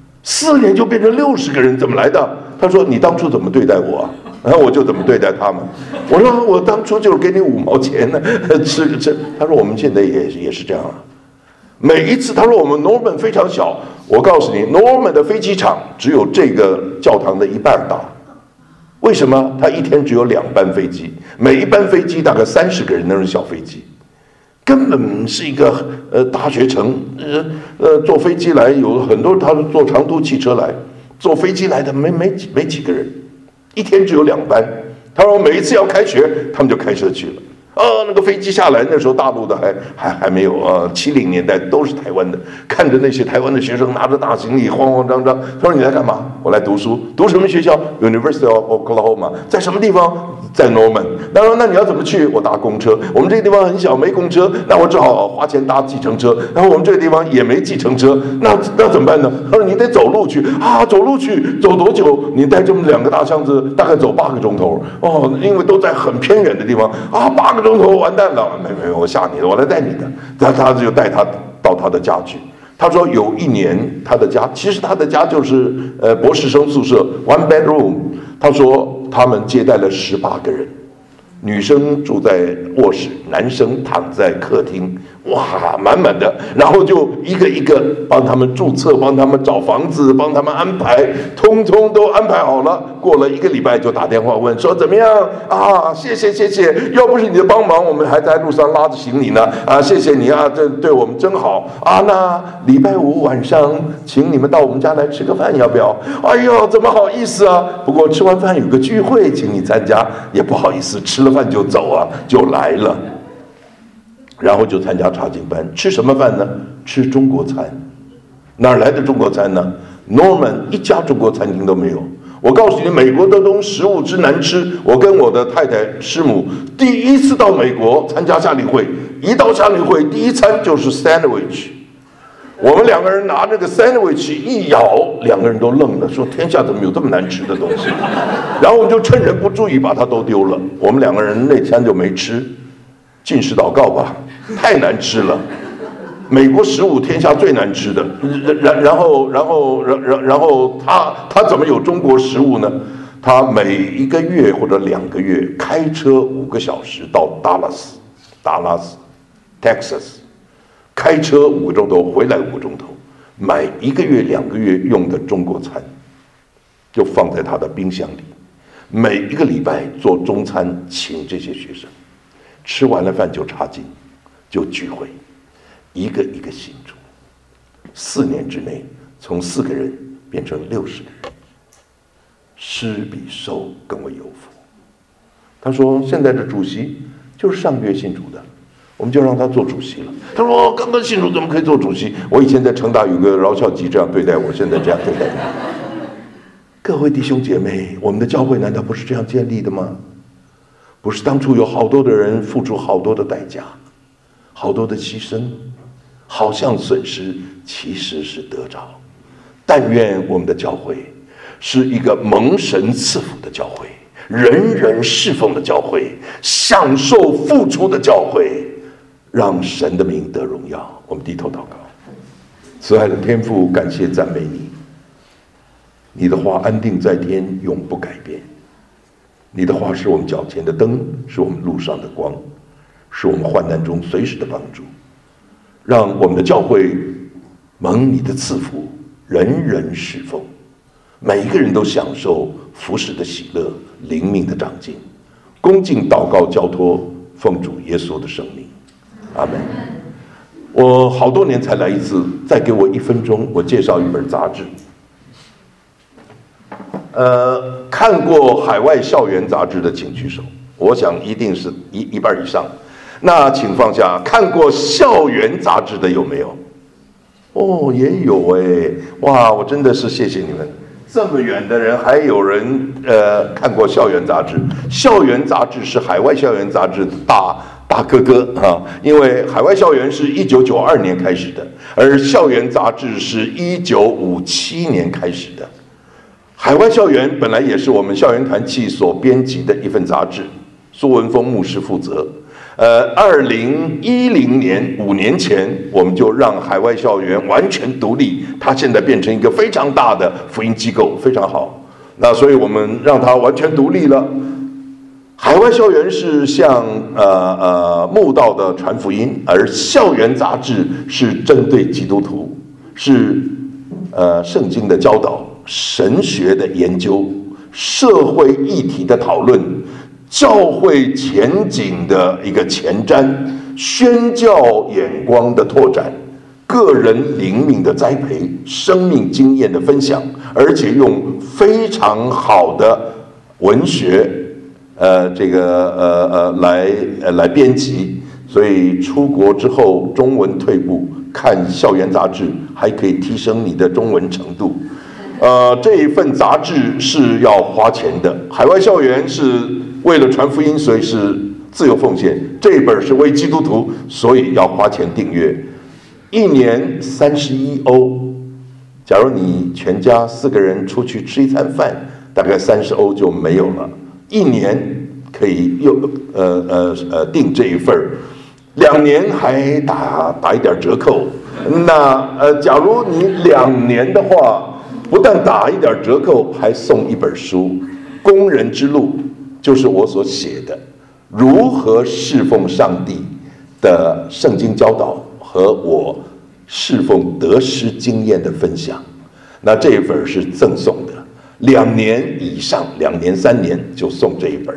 ，4年就变成60个人，怎么来的？他说你当初怎么对待我啊？然后我就怎么对待他们。我说我当初就是给你5毛钱呢，吃。他说我们现在也是这样啊。每一次他说我们 Norman 非常小，我告诉你 Norman 的飞机场只有这个教堂的1半大。为什么？他一天只有2班飞机，每一班飞机大概30个人，那是小飞机，根本是一个大学城。坐飞机来有很多，他坐长途汽车来，坐飞机来的没几个人，一天只有2班。他说每一次要开学，他们就开车去了。那个飞机下来，那时候大陆的还没有70年代都是台湾的，看着那些台湾的学生拿着大行李慌慌张张。他说你来干嘛？我来读书。读什么学校？ University of Oklahoma。 在什么地方？在 Norman。 他说那你要怎么去？我搭公车。我们这个地方很小，没公车，那我只好花钱搭计程车。然后我们这个地方也没计程车，那怎么办呢？他说你得走路去走路去，走多久？你带这么2个大箱子，大概走8个钟头。因为都在很偏远的地方8个钟头完蛋了。没，我吓你了，我来带你的。他就带他到他的家去。他说有1年他的家，其实他的家就是博士生宿舍 1 bedroom。 他说他们接待了18个人，女生住在卧室，男生躺在客厅，哇，满满的。然后就一个一个帮他们注册，帮他们找房子，帮他们安排，通通都安排好了。过了1个礼拜就打电话问说怎么样啊？谢谢，要不是你的帮忙，我们还在路上拉着行李呢。谢谢你啊，这对我们真好啊。那礼拜5晚上请你们到我们家来吃个饭，要不要？哎呦，怎么好意思啊？不过吃完饭有个聚会，请你参加，也不好意思，吃了饭就走啊，就来了。然后就参加查经班，吃什么饭呢？吃中国餐。哪来的中国餐呢？ Norman 一家中国餐厅都没有。我告诉你，美国的东食物之难吃。我跟我的太太师母第一次到美国参加夏令会，一到夏令会第一餐就是 sandwich。 我们两个人拿那个 sandwich 一咬，两个人都愣了，说天下怎么有这么难吃的东西？然后我们就趁人不注意把它都丢了。我们两个人那餐就没吃，禁食祷告吧，太难吃了。美国食物天下最难吃的，然后他怎么有中国食物呢？他每1个月或者2个月开车5个小时到达拉斯 Texas， 开车5个钟头回来5个钟头，买1个月2个月用的中国餐，就放在他的冰箱里。每1个礼拜做中餐，请这些学生，吃完了饭就查经，就聚会，一个一个信主。4年之内，从4个人变成60个人。施比受更为有福。他说现在的主席就是上个月信主的，我们就让他做主席了。他说刚刚信主怎么可以做主席？我以前在成大有个饶孝吉这样对待我，现在这样对待你。各位弟兄姐妹，我们的教会难道不是这样建立的吗？不是当初有好多的人付出好多的代价，好多的牺牲，好像损失，其实是得着。但愿我们的教会是一个蒙神赐福的教会，人人侍奉的教会，享受付出的教会，让神的名得荣耀。我们低头祷告。慈爱的天父，感谢赞美你，你的话安定在天，永不改变。你的话是我们脚前的灯，是我们路上的光，是我们患难中随时的帮助。让我们的教会蒙你的赐福，人人侍奉，每一个人都享受服侍的喜乐，灵命的长进。恭敬祷告交托，奉主耶稣的圣名，阿们。我好多年才来一次，再给我1分钟，我介绍一本杂志。看过海外校园杂志的请举手，我想一定是一半以上。那请放下。看过校园杂志的有没有？哦，也有哎，哇，我真的是谢谢你们，这么远的人还有人看过校园杂志。校园杂志是海外校园杂志的大哥哥啊，因为海外校园是1992年开始的，而校园杂志是1957年开始的。海外校园本来也是我们校园团契所编辑的一份杂志，苏文峰牧师负责。2010年5年前，我们就让海外校园完全独立，它现在变成一个非常大的福音机构，非常好。那所以我们让它完全独立了。海外校园是向慕道的传福音，而校园杂志是针对基督徒，是圣经的教导、神学的研究、社会议题的讨论、教会前景的一个前瞻、宣教眼光的拓展、个人灵命的栽培、生命经验的分享，而且用非常好的文学来编辑。所以出国之后中文退步，看校园杂志还可以提升你的中文程度。这一份杂志是要花钱的，海外校园是为了传福音，所以是自由奉献。这一本是为基督徒，所以要花钱订阅，1年31欧。假如你全家4个人出去吃一餐饭，大概30欧就没有了。1年可以订这一份，2年还打一点折扣。那假如你2年的话，不但打一点折扣，还送一本书，《工人之路》，就是我所写的如何侍奉上帝的圣经教导和我侍奉得失经验的分享。那这一本是赠送的，2年以上，2年3年就送这一本。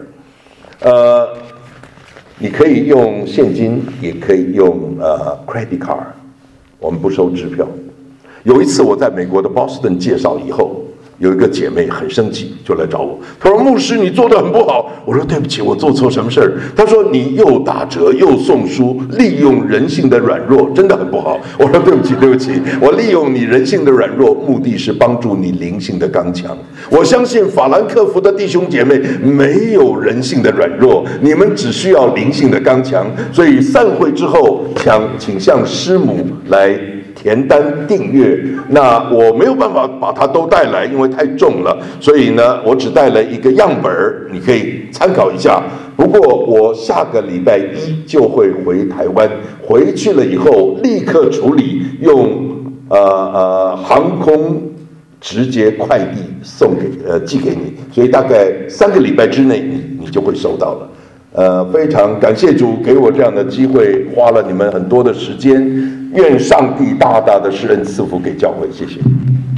你可以用现金，也可以用credit card， 我们不收支票。有一次我在美国的 Boston 介绍以后，有一个姐妹很生气，就来找我，她说牧师你做得很不好。我说对不起，我做错什么事儿？她说你又打折又送书，利用人性的软弱，真的很不好。我说对不起，我利用你人性的软弱，目的是帮助你灵性的刚强。我相信法兰克福的弟兄姐妹没有人性的软弱，你们只需要灵性的刚强。所以散会之后请向师母来填单订阅。那我没有办法把它都带来，因为太重了，所以呢，我只带了一个样本，你可以参考一下。不过我下个礼拜一就会回台湾，回去了以后立刻处理，用航空直接快递寄给你，所以大概3个礼拜之内你就会收到了。非常感谢主给我这样的机会，花了你们很多的时间，愿上帝大大的施恩赐福给教会，谢谢。